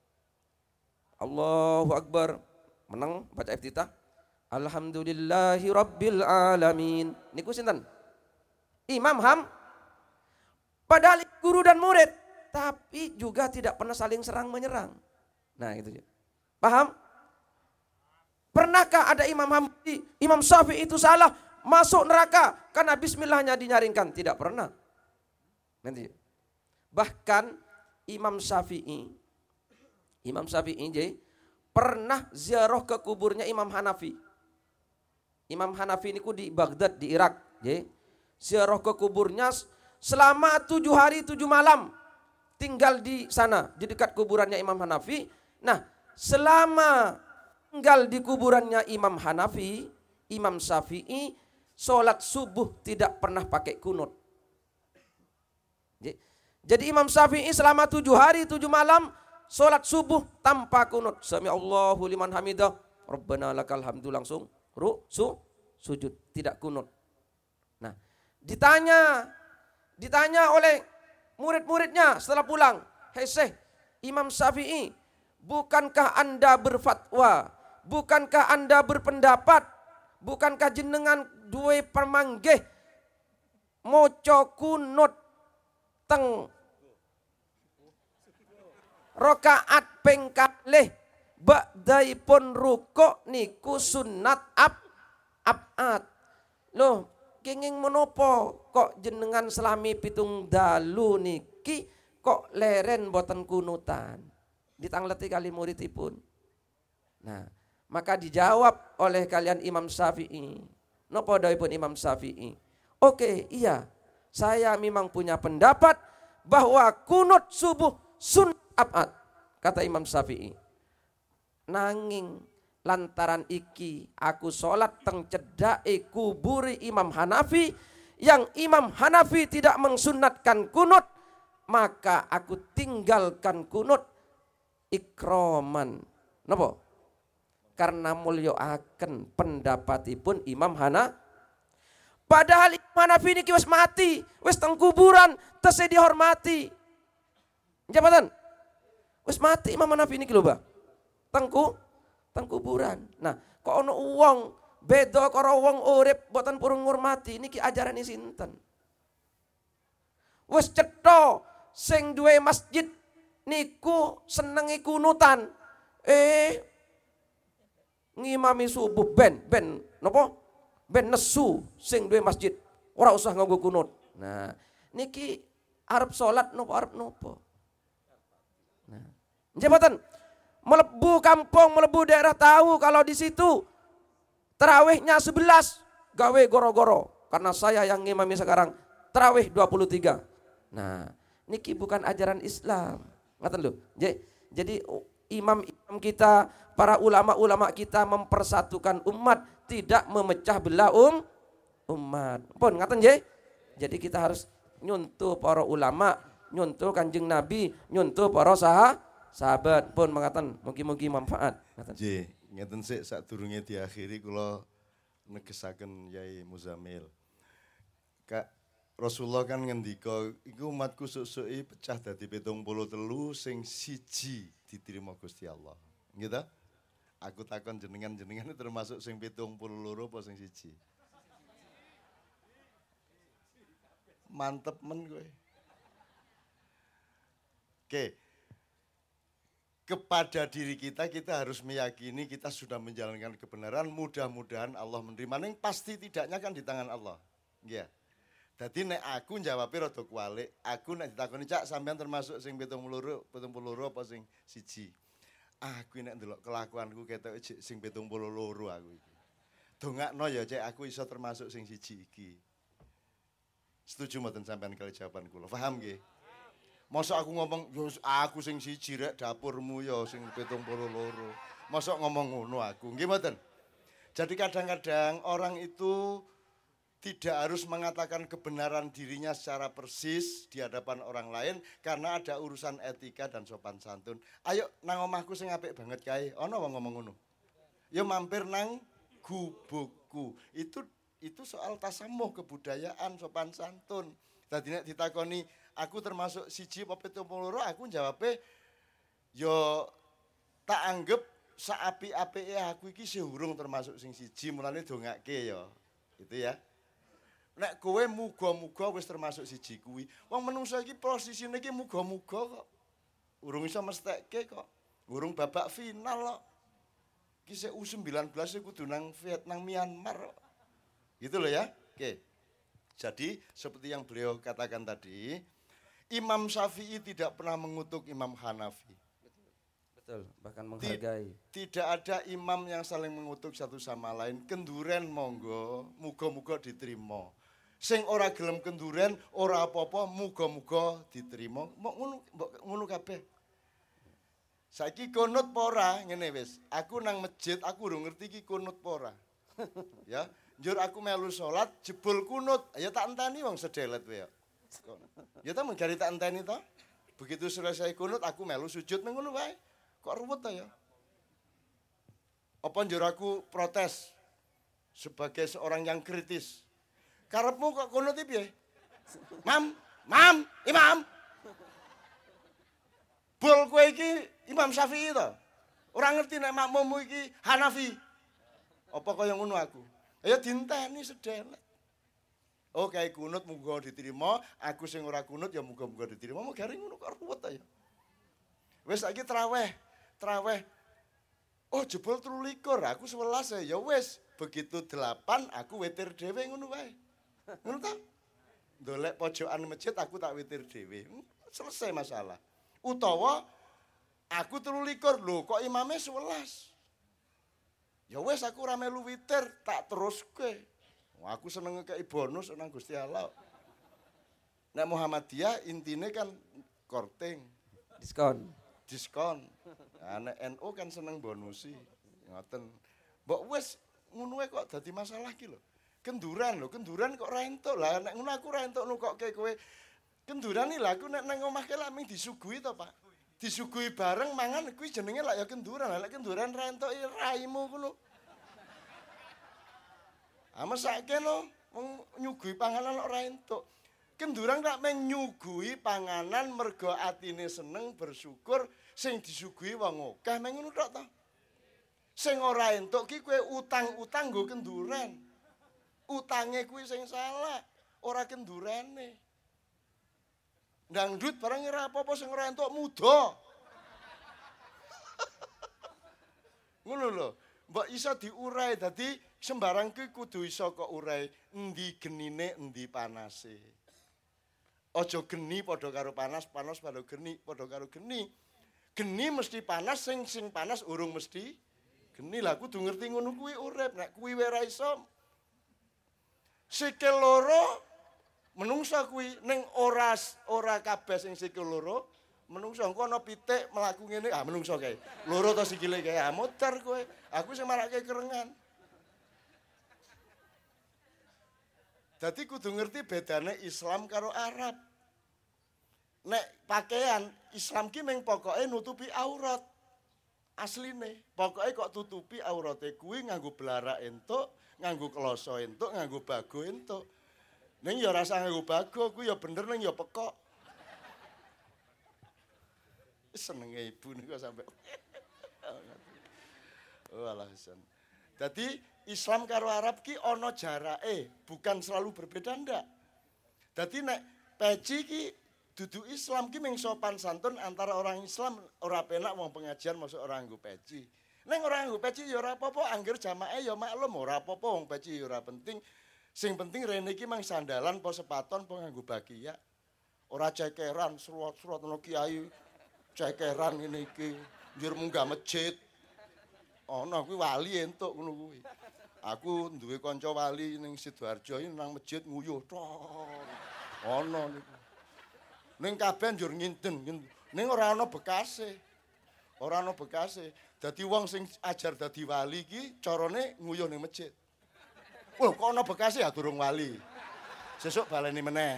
Allahu Akbar, menang baca iftitah, Alhamdulillahi Rabbil Alamin. Niku sinten? Imam Ham. Padahal guru dan murid, tapi juga tidak pernah saling serang menyerang. Nah itu. Paham? Pernahkah ada Imam Hambali, Imam Syafi'i itu salah masuk neraka karena bismillahnya dinyaringkan? Tidak pernah. Nanti. Bahkan Imam Syafi'i pernah ziarah ke kuburnya Imam Hanafi. Imam Hanafi ini di Baghdad di Irak. Ziarah ke kuburnya selama 7 hari 7 malam tinggal di sana di dekat kuburannya Imam Hanafi. Nah, selama tinggal di kuburannya Imam Hanafi, Imam Syafi'i sholat subuh tidak pernah pakai kunut. Jadi Imam Syafi'i selama 7 hari 7 malam sholat subuh tanpa kunut. Sami Allahu liman hamidah, Rabbana lakal hamdu, langsung sujud, tidak kunut. Nah, ditanya oleh murid-muridnya setelah pulang, "Hei Syekh, Imam Syafi'i, bukankah Anda berfatwa? Bukankah Anda berpendapat? Bukankah jenengan duwe permanggih maca kunut teng rakaat ping kalih ba'daipun rukuk niku sunnat ab'ad." Loh, kenging menopo kok jenengan selami pitung dalu niki kok leren boten kunutan? Ditangleti kali muridipun. Nah, maka dijawab oleh kalian Imam Syafi'i. Napa dawuhipun Imam Syafi'i? Oke, iya. Saya memang punya pendapat bahwa kunut subuh sunnat ab'ad, kata Imam Syafi'i. Nanging lantaran iki aku sholat teng cedake kuburi Imam Hanafi, yang Imam Hanafi tidak mensunatkan kunut, maka aku tinggalkan kunut ikroman. Napa? Karena mulyoaken pendapatipun Imam Hanafi. Padahal Imam Hanafi niki wis mati, wis teng kuburan, tesih dihormati. Jabatan? Wis mati Imam Hanafi niki lho, Mbah. Teng kuburan. Nah, kok ono wong beda karo wong urip boten purun ngurmati, niki ajarane sinten? Wis cetha sing duwe masjid niku senengi kunutan. Ngimami subuh ben napa? Ben nesu sing duwe masjid. Ora usah nganggo kunut. Nah, niki arep salat napa arep napa? Nah, jabatan melebu kampung, melebu daerah tahu kalau di situ tarawihnya 11, gawe goro-goro. Karena saya yang ngimami sekarang tarawih 23. Nah, niki bukan ajaran Islam. Ngaten lho. Jadi imam-imam kita, para ulama-ulama kita mempersatukan umat, tidak memecah belah umat. Pun ngaten nggih. Jadi kita harus nyuntuh para ulama, nyuntuh Kanjeng Nabi, nyuntuh para sahabat. Pun mengatakan mugi-mugi manfaat. Nggih, ngeten sik sadurunge diakhiri kula negesaken Yai Muzamil. Kak Rasulullah kan ngendika, iku umatku susuk-suki pecah dadi 73 sing siji diterima Gusti Allah. Nggih ta? Aku takon jenengan termasuk sing 72 apa sing siji? Mantep men kowe. Oke. Kepada diri kita harus meyakini kita sudah menjalankan kebenaran, mudah-mudahan Allah menerima. Ning pasti tidaknya kan di tangan Allah. Nggih. Dadi nek aku njawabnya rada kualik, aku nek ditakoni Cak sampean termasuk sing 72 apa sing siji. Aku nek ndelok kelakuanku ketok sing 72 aku iki. Dongakno ya Cek, aku iso termasuk sing siji iki. Setuju mboten sampean kali jawaban kula? Paham nggih? Masa aku ngomong yo aku sing siji rek dapurmu ya sing 72. Masa ngomong ngono aku? Nggih mboten? Jadi kadang-kadang orang itu tidak harus mengatakan kebenaran dirinya secara persis di hadapan orang lain karena ada urusan etika dan sopan santun. Ayo nang omahku sing apik banget kae. Ana wong ngomong ngono. Ya mampir nang gubukku. Itu soal tasamuh, kebudayaan, sopan santun. Dadi nek ditakoni aku termasuk siji apa 72, aku jawabe ya tak anggap saapi-apike aku iki sing urung termasuk sing siji, mulane dongake ya. Gitu ya. Nek kowe muga-muga wis termasuk siji kuwi. Wong menungso iki posisine iki muga-muga kok. Urung iso mestekke kok. Urung babak final kok. Iki sik U19 kudu nang Vietnam Myanmar kok. Gitu loh ya. Oke. Jadi seperti yang beliau katakan tadi, Imam Syafi'i tidak pernah mengutuk Imam Hanafi. Betul, bahkan menghargai. Tidak ada imam yang saling mengutuk satu sama lain. Kenduren monggo, muga-muga diterima. Sing ora gelem kenduren, ora apa-apa, muga-muga diterima. Mbok ngono kabeh. Saiki kunut apa ora ngene wis. Aku nang masjid, aku urung ngerti iki kunut apa ora. Ya, njur aku melu salat, jebul kunut. Ya tak enteni wong sedelet wae ya. Ya ta menggari tak enteni to. Begitu selesai kunut aku melu sujud nang ngono wae. Kok ruwet ta ya? Apa njur aku protes sebagai seorang yang kritis? Karepmu kok kunut iki piye? Imam. Bol kowe iki Imam Syafi'i to. Ora ngerti nek makmummu iki Hanafi. Apa kaya ngono aku? Ya dinteni sedelet. Oh kae kunut muga diterima, aku sing ora kunut ya muga-muga diterima. Mau garing ngono kok ruwet ta ya. Wis saiki traweh. Oh jebol 23, aku 11 ya wis. Begitu 8 aku witir dhewe ngono wae. Ngono ta? Ndolek pojokan masjid aku tak witir dhewe. Selesai masalah. Utawa aku 23, lho kok imame 11. Ya wis aku ora melu witir, tak teruske. Aku seneng ngekeki bonus nang Gusti Allah. Nek Muhammadiyah intine kan korting, diskon. Nah, nek NU kan seneng bonusi. Ngoten. Mbok wis ngono kok dadi masalah ki lho. Kenduran kok ra entuk. Lah nek ngono aku ra entuk nukokke kowe. Kenduran iki lha aku nek nang omah ke lak ming disuguhi to, Pak. Disuguhi bareng mangan kuwi jenenge lak ya kenduran. Lah nek kenduran ra entuk raimu ngono. Mesake no wong nyuguhi panganan kok ra entuk. Kenduran tak meng nyuguhi panganan mergo atine seneng bersyukur sing disuguhi wong akeh meng ngono tok to. Sing ora entuk ki kowe utang-utang nggo kenduran. Utange kuwi sing salah, ora kendurane. Ndangdut barang ora apa-apa sing ora entuk muda. Ngono lho, mbok iso diurai dadi sembarang kuwi kudu iso kok urai endi genine endi panase. Aja geni padha karo panas, panas padha geni padha karo geni. Geni mesti panas, sing panas urung mesti geni. Lah kudu ngerti ngono kuwi urip. Nek kuwi ora iso sikil loro menungso kuwi ning ora kabeh sing sikil loro. Menungso engko ana pitik mlaku ngene, menungso kae. Loro to sikile kae, modar kowe. Aku sing marake kerengan. Dadi kudu ngerti bedane Islam karo Arab. Nek pakaian Islam ki mung pokoke nutupi aurat. Asline, pokoke kok tutupi aurate kuwi nganggo blarak entuk, nganggo kloso entuk, nganggo bago entuk. Ning ya rasa nganggo bago kuwi ya bener ning ya pekok. Senenge ibu niku sampe. Oh alasan. Dadi Islam karo Arab ki ana jarake, bukan selalu berbeda ndak. Dadi nek peci ki dudu Islam ki mung sopan santun antara orang Islam, ora penak wong pengajian masuk ora nggo peci. Ning ora nggo peci ya ora apa-apa, angger jamaah ya maklum ora apa-apa wong peci ya ora penting. Sing penting rene iki mang sandalan apa sepaton apa nganggo bagiya. Ora cekeran surat-surat ana kiai cekeran ngene iki, njur munggah masjid. Ana kuwi wali entuk ngono kuwi. Aku duwe kanca wali ning Sidoarjo iki nang masjid nguyuh tok. Ana niku. Ning kabeh njur nginten. Ning ora ana bekase. Ora ana bekase. Dadi wong sing ajar dadi wali iki carane nguyuh ning masjid. Wah, kok ana bekase ya durung wali. Sesuk baleni meneh.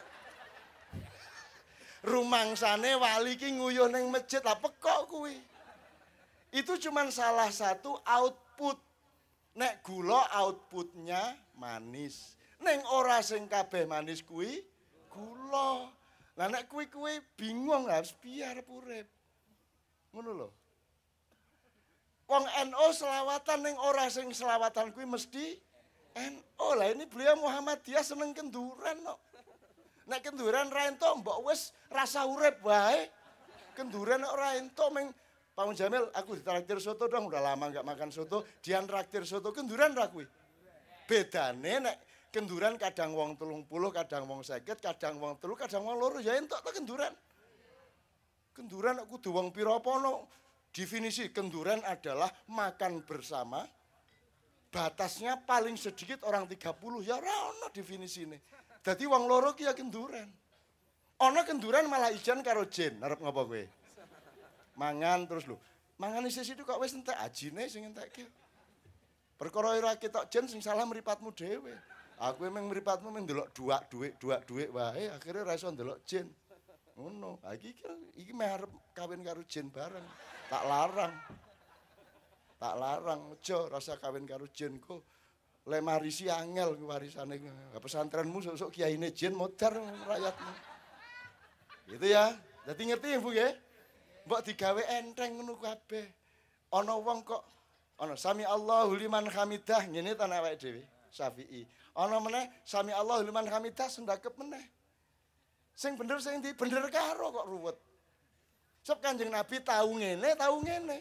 Rumangsane wali ki nguyuh ning masjid, lah pekok kuwi. Itu cuman salah satu output. Nek gula outputnya manis. Ning ora sing kabeh manis kuwi gula. Lah nek kuwi bingung harus piye arep urip. Ngono lho. Wong NU selawatan ning ora sing selawatan kuwi mesti NU. Lah ini beliau Muhammadiyah seneng kenduran kok. Nek kenduran ra entuk mbok wis rasa urip wae. Kenduran ora entuk meng Pak Jamil, aku ditraktir soto dong, udah lama nggak makan soto, dian traktir soto, kenduran ra kuwi. Bedane nek kenduran kadang wong 30, kadang wong 50, kadang wong 3, kadang wong 2, ya entuk to kenduran. Kenduran kudu wong pira apa no? Definisi kenduran adalah makan bersama, batasnya paling sedikit orang 30, ya ora ono definisine. Dadi wong 2 ki ya kenduran. Ono kenduran malah ijan karo jin, arep ngopo kowe? Mangan terus lho. Mangan isih itu kok wis entek ajine sing entekke. Perkara ora ketok jen sing salah mripatmu dhewe. Aku emang mripatmu mung ndelok duak-duik wae, akhire ora iso ndelok jin. Ngono. Ha iki meh arep kawin karo jin bareng. Tak larang. Tak larang aja rasa kawin karo jin kok. Le marisi angel warisane. Pesantrenmu sok-sok kiyaine jin modar rakyatmu. Gitu ya. Dadi ngerti Bu nggih? Mbok digawe enteng ngono kabeh. Ana wong kok ana sami Allahu liman hamidah ngene ta nek awake dhewe Syafi'i. Ana meneh sami Allahu liman hamidah sendakep meneh. Sing bener sing ndi bener karo kok ruwet. Sebab Kanjeng Nabi tahu ngene.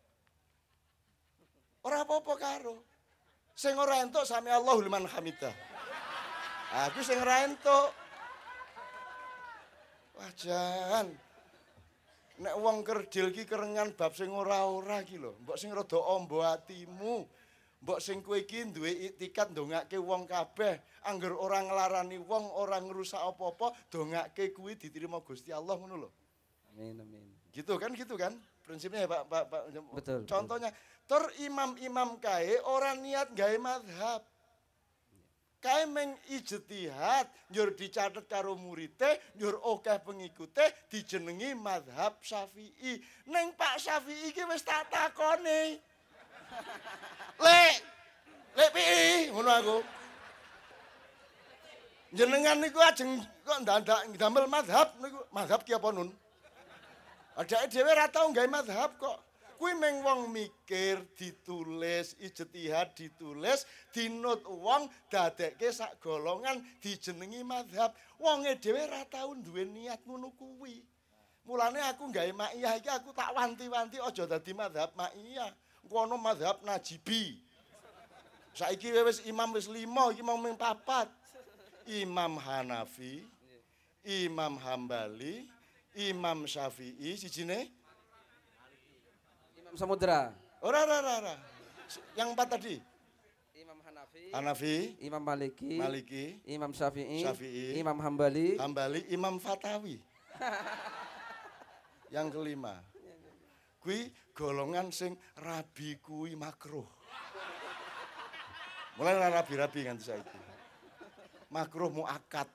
Ora apa-apa karo. Sing ora entuk sami Allahu liman hamidah. Aku sing ora entuk. Wajan. Nek wong kerdil ki kerengan bab sing ora-ora ki lho. Mbok sing rada amba atimu. Mbok sing kowe iki duwe iktikat ndongake wong kabeh. Angger ora nglarani wong, ora ngrusak apa-apa, dongake kuwi diterima Gusti Allah ngono lho. Amin. Gitu kan? Prinsipnya ya Pak. Betul. Contohnya, tur imam-imam kae ora niat gawe mazhab. Kae meng ijtihad, njur dicatet karo murite, njur akeh pengikute dijenengi mazhab Syafi'i. Ning Pak Syafi'i iki wis tak takoni. Lek piye ngono aku. Jenengan niku ajeng kok ndak ndamel mazhab niku. Mazhab ki apa nun? Adake dhewe ora tau gawe mazhab kok. Kuwi meng wong mikir ditulis, ijtihad ditulis, dinut wong dadekke sak golongan dijenengi mazhab. Wonge dhewe ora tau duwe niat ngono kuwi. Mulane aku gawe maiyah iki aku tak wanti-wanti aja dadi mazhab maiyah. Engko ana mazhab najibi. Saiki wis imam wis 5, iki mau ming 4. Imam Hanafi, Imam Hambali, Imam Syafi'i, sijine Samudra. Ora. Yang 4 tadi. Imam Hanafi, Imam Maliki, Imam Syafi'i, Imam Hambali, Imam Fatawi. Yang kelima. Kuwi golongan sing rabi kuwi makruh. Mulai rabi-rabi nganti saiki. Makruh muakkad.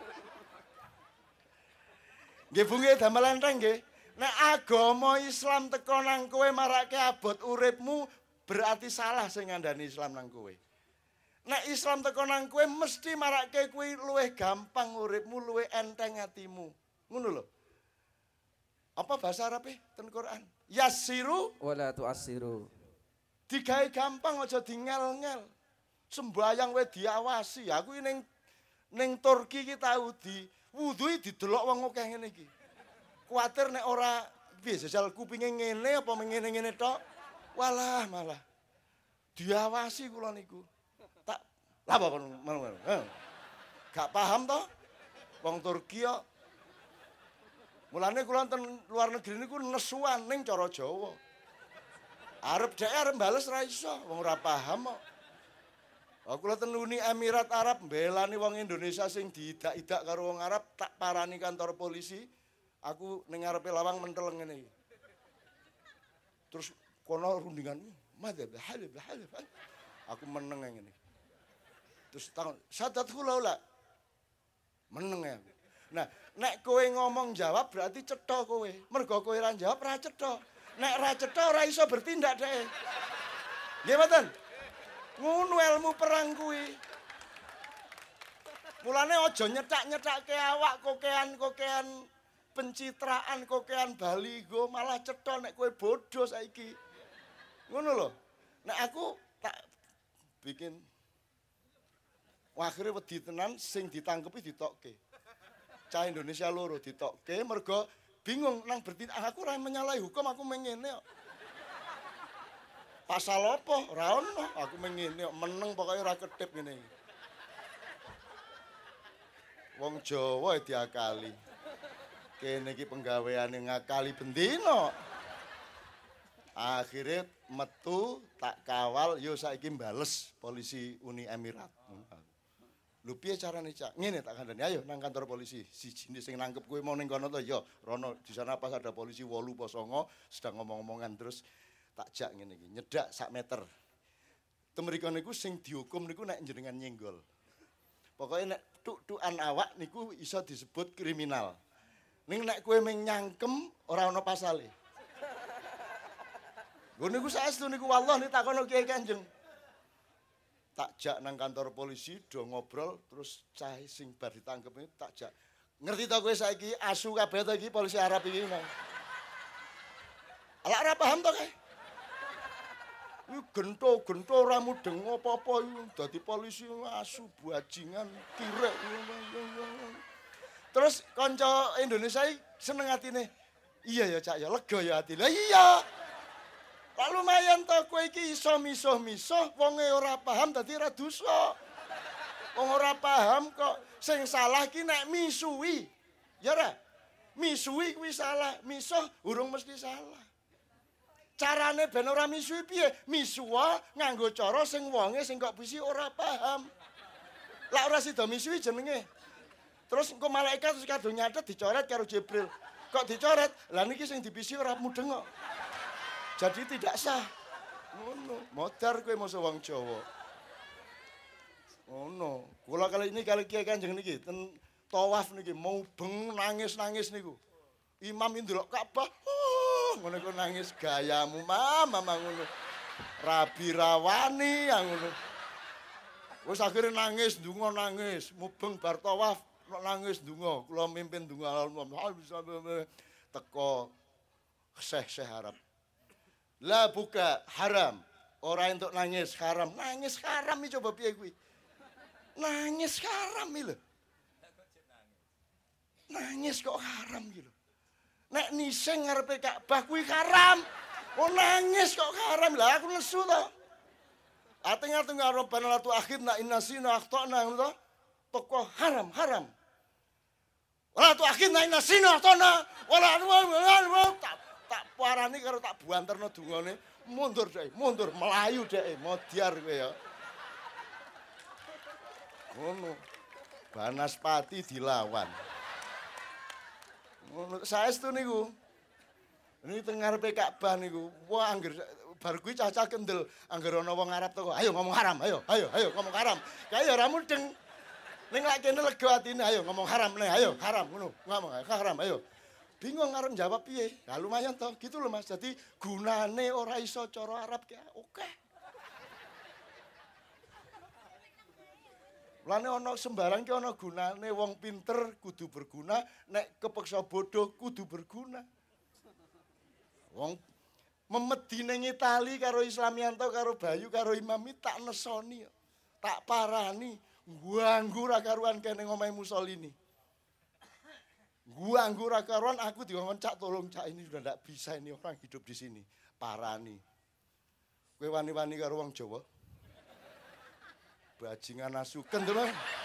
Nggih Bu nggih damel enteng nggih. Nek agama Islam teko nang kowe marake abot uripmu berarti salah sing ngandani Islam nang kowe. Nek Islam teko nang kowe mesti marake kowe luwih gampang uripmu, luwih enteng atimu. Ngono lho. Apa bahasa Arabe ten Quran? Yassiru wala tu'assiru. Digawe gampang aja dingel-ngel. Sembayang wae diawasi. Aku ning Turki ki tau wuduhi didelok wong akeh ngene iki. Kuwatir nek ora piye jajal kupinge ngene apa ngene-ngene tok. Walah malah diawasi kula niku. Tak lha apa ngono. Gak paham to? Wong Turki kok. Mulane kula ten luar negeri niku nesuan ning cara Jawa. Arep bales ra iso, wong ora paham kok. Aku lha ten Uni Emirat Arab mbelani wong Indonesia sing diidak-idak karo wong Arab tak parani kantor polisi. Aku ning ngarepe lawang mentel ngene iki. Terus kono rundingan, "Madzhab halif." Aku meneng ngene. Terus takon, "Sadat kula ora?" Meneng ya. Nah, nek kowe ngomong jawab berarti cetha kowe. Mergo kowe ora jawab ora cetha. Nek ora cetha ora iso bertindak dhek. Nggih mboten? Ngono ilmu perang kuwi. Mulane aja nyetak-nyetakke awak kokean-kokean pencitraan, kokean baligo malah cetha nek kowe bodoh saiki. Ngono lho. Nek aku tak bikin akhirnya wedi tenan sing ditangkepi ditokke. Cah Indonesia loro ditokke mergo bingung nang bertindak. Aku ora menyalahi hukum, aku mengene kok. Pasal apa? Ora ono, aku mengene kok meneng pokoke ora ketip ngene iki. Wong Jawa diakali. Kene iki penggaweane ngakali bendina. Akhirnya metu tak kawal yo saiki mbales polisi Uni Emirat. Lho piye carane Cak? Ngene tak kandhani, ayo nang kantor polisi. Siji sing nangkep kowe mau ning kono to ya. Rono di sana pas ada polisi 8 apa 9 sedang ngomong-ngomongan terus tak jak ngene iki, nyedak sak meter. Temriko niku sing dihukum niku nek jenengan nyenggol. Pokoke nek tuk-tukan awak niku iso disebut kriminal. Ning nek kowe mung nyangkem ora ana pasale. Lho niku saestu niku wallahi takono Kiai Kanjeng. Tak jak nang kantor polisi do ngobrol terus cah sing bar ditangkep iki tak jak. Ngerti to kowe saiki asu kabeh to iki polisi Arab iki. Ala ora paham to kae? Iki gento ora mudeng apa-apa iki dadi polisi asu bajingan kirek. Terus kanca Indonesia iki seneng atine. Iya ya Cak ya lega ya atine. Lah iya. Lah lumayan to kowe iki iso misuh-misuh wonge ora paham dadi ora dosa. Wong ora paham kok sing salah ki nek misuhi. Ya ora? Misuhi kuwi salah, misuh urung mesti salah. Carane ben ora misuhi piye? Misuha nganggo cara sing wonge sing kok bisi ora paham. Lah ora sida misuhi jenenge. Terus engko malaikat terus kadung nyatet dicoret karo Jibril. Kok dicoret? Lah niki sing dibisi ora mudeng kok. Jadi tidak sah. Ngono, modar kowe masa wong Jawa. Ngono. Kula kali ini kali Kiai Kanjeng niki ten tawaf niki mau beng nangis-nangis niku. Imam ndelok Ka'bah, ngono iku nangis gayamu mama ngono. Rabi rawani ngono. Wis akhire nangis, ndonga nangis, mubeng bar tawaf nangis ndonga. Kula mimpin ndonga teko Syekh Arab. Lah buka haram. Ora entuk nangis haram. Nangis haram iki coba piye kuwi? Nangis haram iki lho. Nangis kok haram iki lho. Nek nising ngarepe Ka'bah kuwi haram. Oh nangis kok haram. Lah aku nesu to. Ating-ating Rabbana la tu'akhidna in nasina akhtana ngono to. Teko haram. Wala tu'akhidna in nasina akhtana wala tak parani karo tak buanterno dungane mundur melayu dhek modiar kowe ya ngono Banaspati dilawan ngono saestu niku ini teng ngarepe Ka'bah niku wah angger bar kuwi cacah kendel angger ana wong Arab teko ayo ngomong haram ayo ngomong haram kaya ora mudeng ning lak kene lega atine ayo ngomong haram nih ayo haram ngono ngomong haram ayo bingung arep jawab piye. Lah lumayan toh, gitu loh Mas. Jadi gunane ora iso cara Arab ki oke. Lane ana sembarang ki ana gunane, wong pinter kudu berguna, nek kepeksa bodoh kudu berguna. Wong memedi ning Itali karo Islamianto karo Bayu karo Imam tak nesoni. Tak parani, ganggu ra karuan kene omahe Mussolini. Gua anggur karuan aku diomong Cak tolong Cak ini sudah ndak bisa ini orang hidup di sini. Parani. Kowe wani-wani karo wong Jawa. Bajingan asuken to.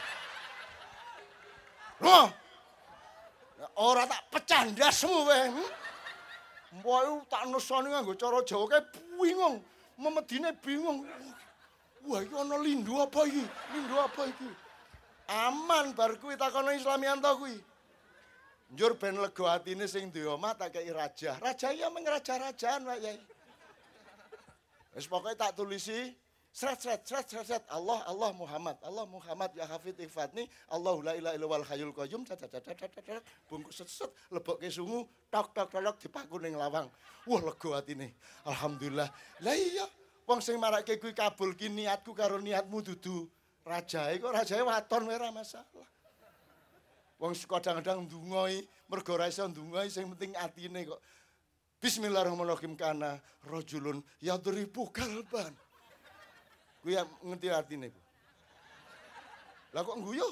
Loh. Ora tak pecah ndasmu kowe. Mbok tak nesoni nganggo cara Jawa kae bingung. Memedine bingung. Wah iki ana lindhu apa iki? Lindhu apa iki? Aman bar kuwi takono Islamianto kuwi. Njur ben lega atine sing duwe omah tak kei raja. Raja ya meng raja-rajaan wae, Yai. Wis pokoke tak tulisi Sret. Allah Muhammad ya hafid ihfatni, Allahu la ilaha illallal hayyul qayyum, bungkus set lebokke sungu, tok dipaku ning lawang. Wah lega atine. Alhamdulillah. Lah iya, wong sing marake kuwi kabul ki niatku karo niatmu dudu rajae kok rajae waton wae ora masalah. Wong kadang-kadang ndungoi, mergo ora iso ndungoi sing penting atine kok. Bismillahirrahmanirrahim kana rajulun yadribu kalban. Kuwi ngerti artine ku. Lah kok guyu?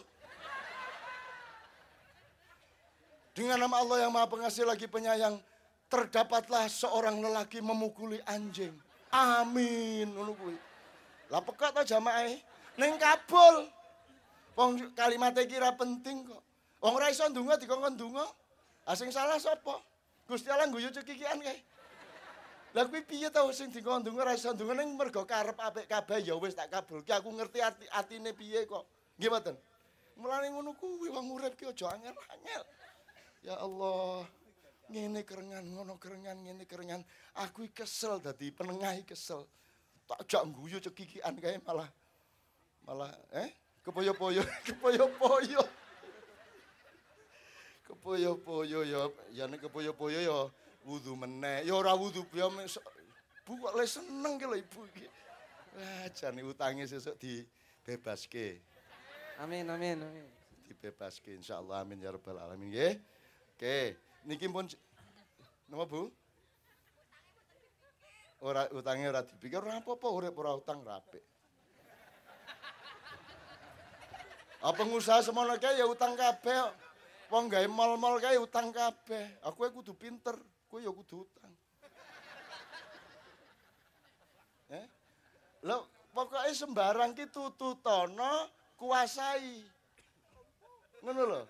Dengan nama Allah yang Maha Pengasih lagi Penyayang, terdapatlah seorang lelaki memukuli anjing. Amin ngono kuwi. Lah pekak ta jamaah ning kabul. Wong kalimat iki ra penting kok. Wong ora iso ndonga dikongkon ndonga. Ah sing salah sapa? Gusti Allah guyu cekikian kae. Lah kuwi piye ta sing dikon ndonga ora iso ndonga ning mergo karep apik kabeh ya wis tak kabulke aku ngerti atine piye kok. Nggih mboten. Mulane ngono kuwi wong urip ki aja angel-angel. Ya Allah. Ngene kerengan, ngono kerengan, ngene kerengan. Aku kesel dadi penengah kesel. Tak jak guyu cekikian kae malah kepoyo-poyo. Kepoyo-poyo ya nek kepoyo-poyo ya wudu meneh. Ya ora wudu ya Bu kok le seneng ki lho Ibu iki. Wah, jane utange sesuk dibebaske. Amin. Dibebaske insyaallah amin ya rabbal alamin nggih. Oke, niki pun napa Bu? Ora utange ora dipikir ora apa-apa urip ora utang rapik. Apa pengusaha semono kae ya utang kabeh. Wong gawe mall-mall kae utang kabeh. Aku kudu pinter, kowe ya kudu utang. Lho, pokoke sembarang ki tututono kuasai. Ngono lho.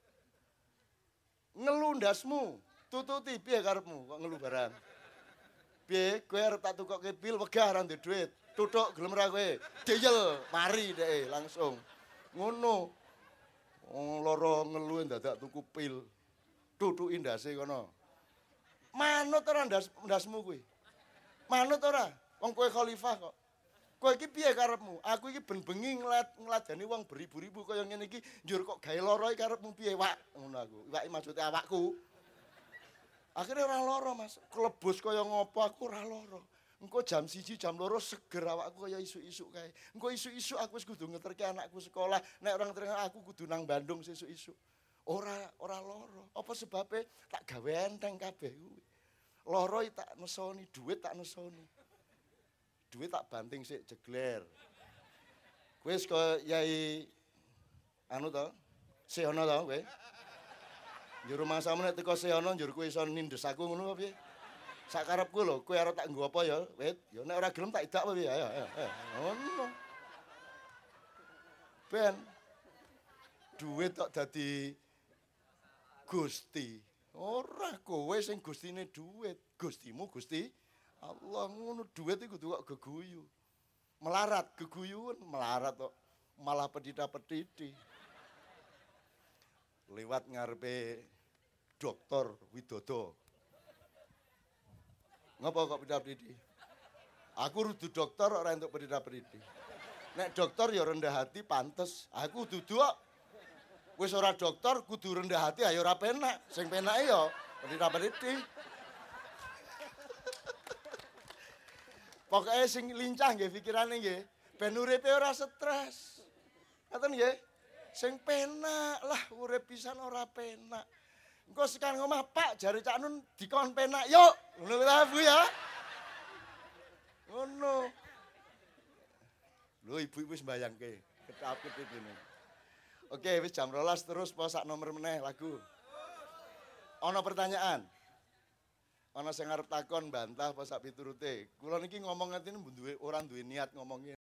Ngelu ndasmu, tututi piye karepmu kok ngelu barang. Piye kowe arep tak tukokke pil wegah ora ndek dhuwit. Tutuk gelem ra kowe. Deyel, mari dhek langsung. Ngono. Wong lara ngelu dadak tuku pil. Tutuki ndase kono. Manut ora ndasmu kuwi? Manut ora? Wong kowe khalifah kok. Kowe iki piye karepmu? Aku iki ben bengi ngladani wong beribu-ribu kaya ngene iki, njur kok gawe lara iki karepmu piye, Wak? Ngono aku. Wak maksude awakku. Akhire ora lara, Mas. Klebus kaya ngopo aku ora lara. Engko jam 1 jam 2 seger awakku kaya isuk-isuk kae. Engko isuk-isuk aku wis kudu ngeterke anakku sekolah. Nek orang ngeterke aku kudu nang Bandung sesuk-isuk. Ora lara. Apa sebabe tak gawe enteng kabeh kuwi. Lara tak nesoni, duit tak nesoni. Duit tak banting sik jegler. Wis kok Yai anu to, Sehono to kowe. Njur rumah sama nek teko Sehono njur kowe iso nindes aku ngono apa piye? Sak karepku lho, kowe arep tak nggo apa ya? Wit, ya nek ora gelem tak idak apa piye? Ayo. Ngono. Ben duit tok dadi Gusti. Ora kowe sing gustine duit, Gustimu Gusti Allah. Ngono duit iku kudu kok geguyu. Melarat geguyun, melarat kok malah pedita-pediti. Lewat ngarepe Dokter Widodo. Ngapa kok pedita-pediti? Aku rudu dokter ora entuk pedita-pediti. Nek dokter ya rendah hati pantes, aku dudu kok. Wis ora dokter kudu rendah hati ayo ora penak. Sing penake ya pedita-pediti. Pokoke sing lincah nggih pikirane nggih, ben uripe ora stres. Ngoten nggih? Sing penak lah urip pisan ora penak. Engko sekan ngomah Pak jare Cak Nun dikon penak yuk. Ngono ta Bu ya. Ngono. Lho ibu-ibu wis mbayangke, ketap-ketip ini. Oke, wis jam 12 terus po sak nomor meneh lagu. Ana pertanyaan? Ana sing arep takon bantah apa sak piturute. Kula niki ngomong ngene ora duwe niat ngomong ngene.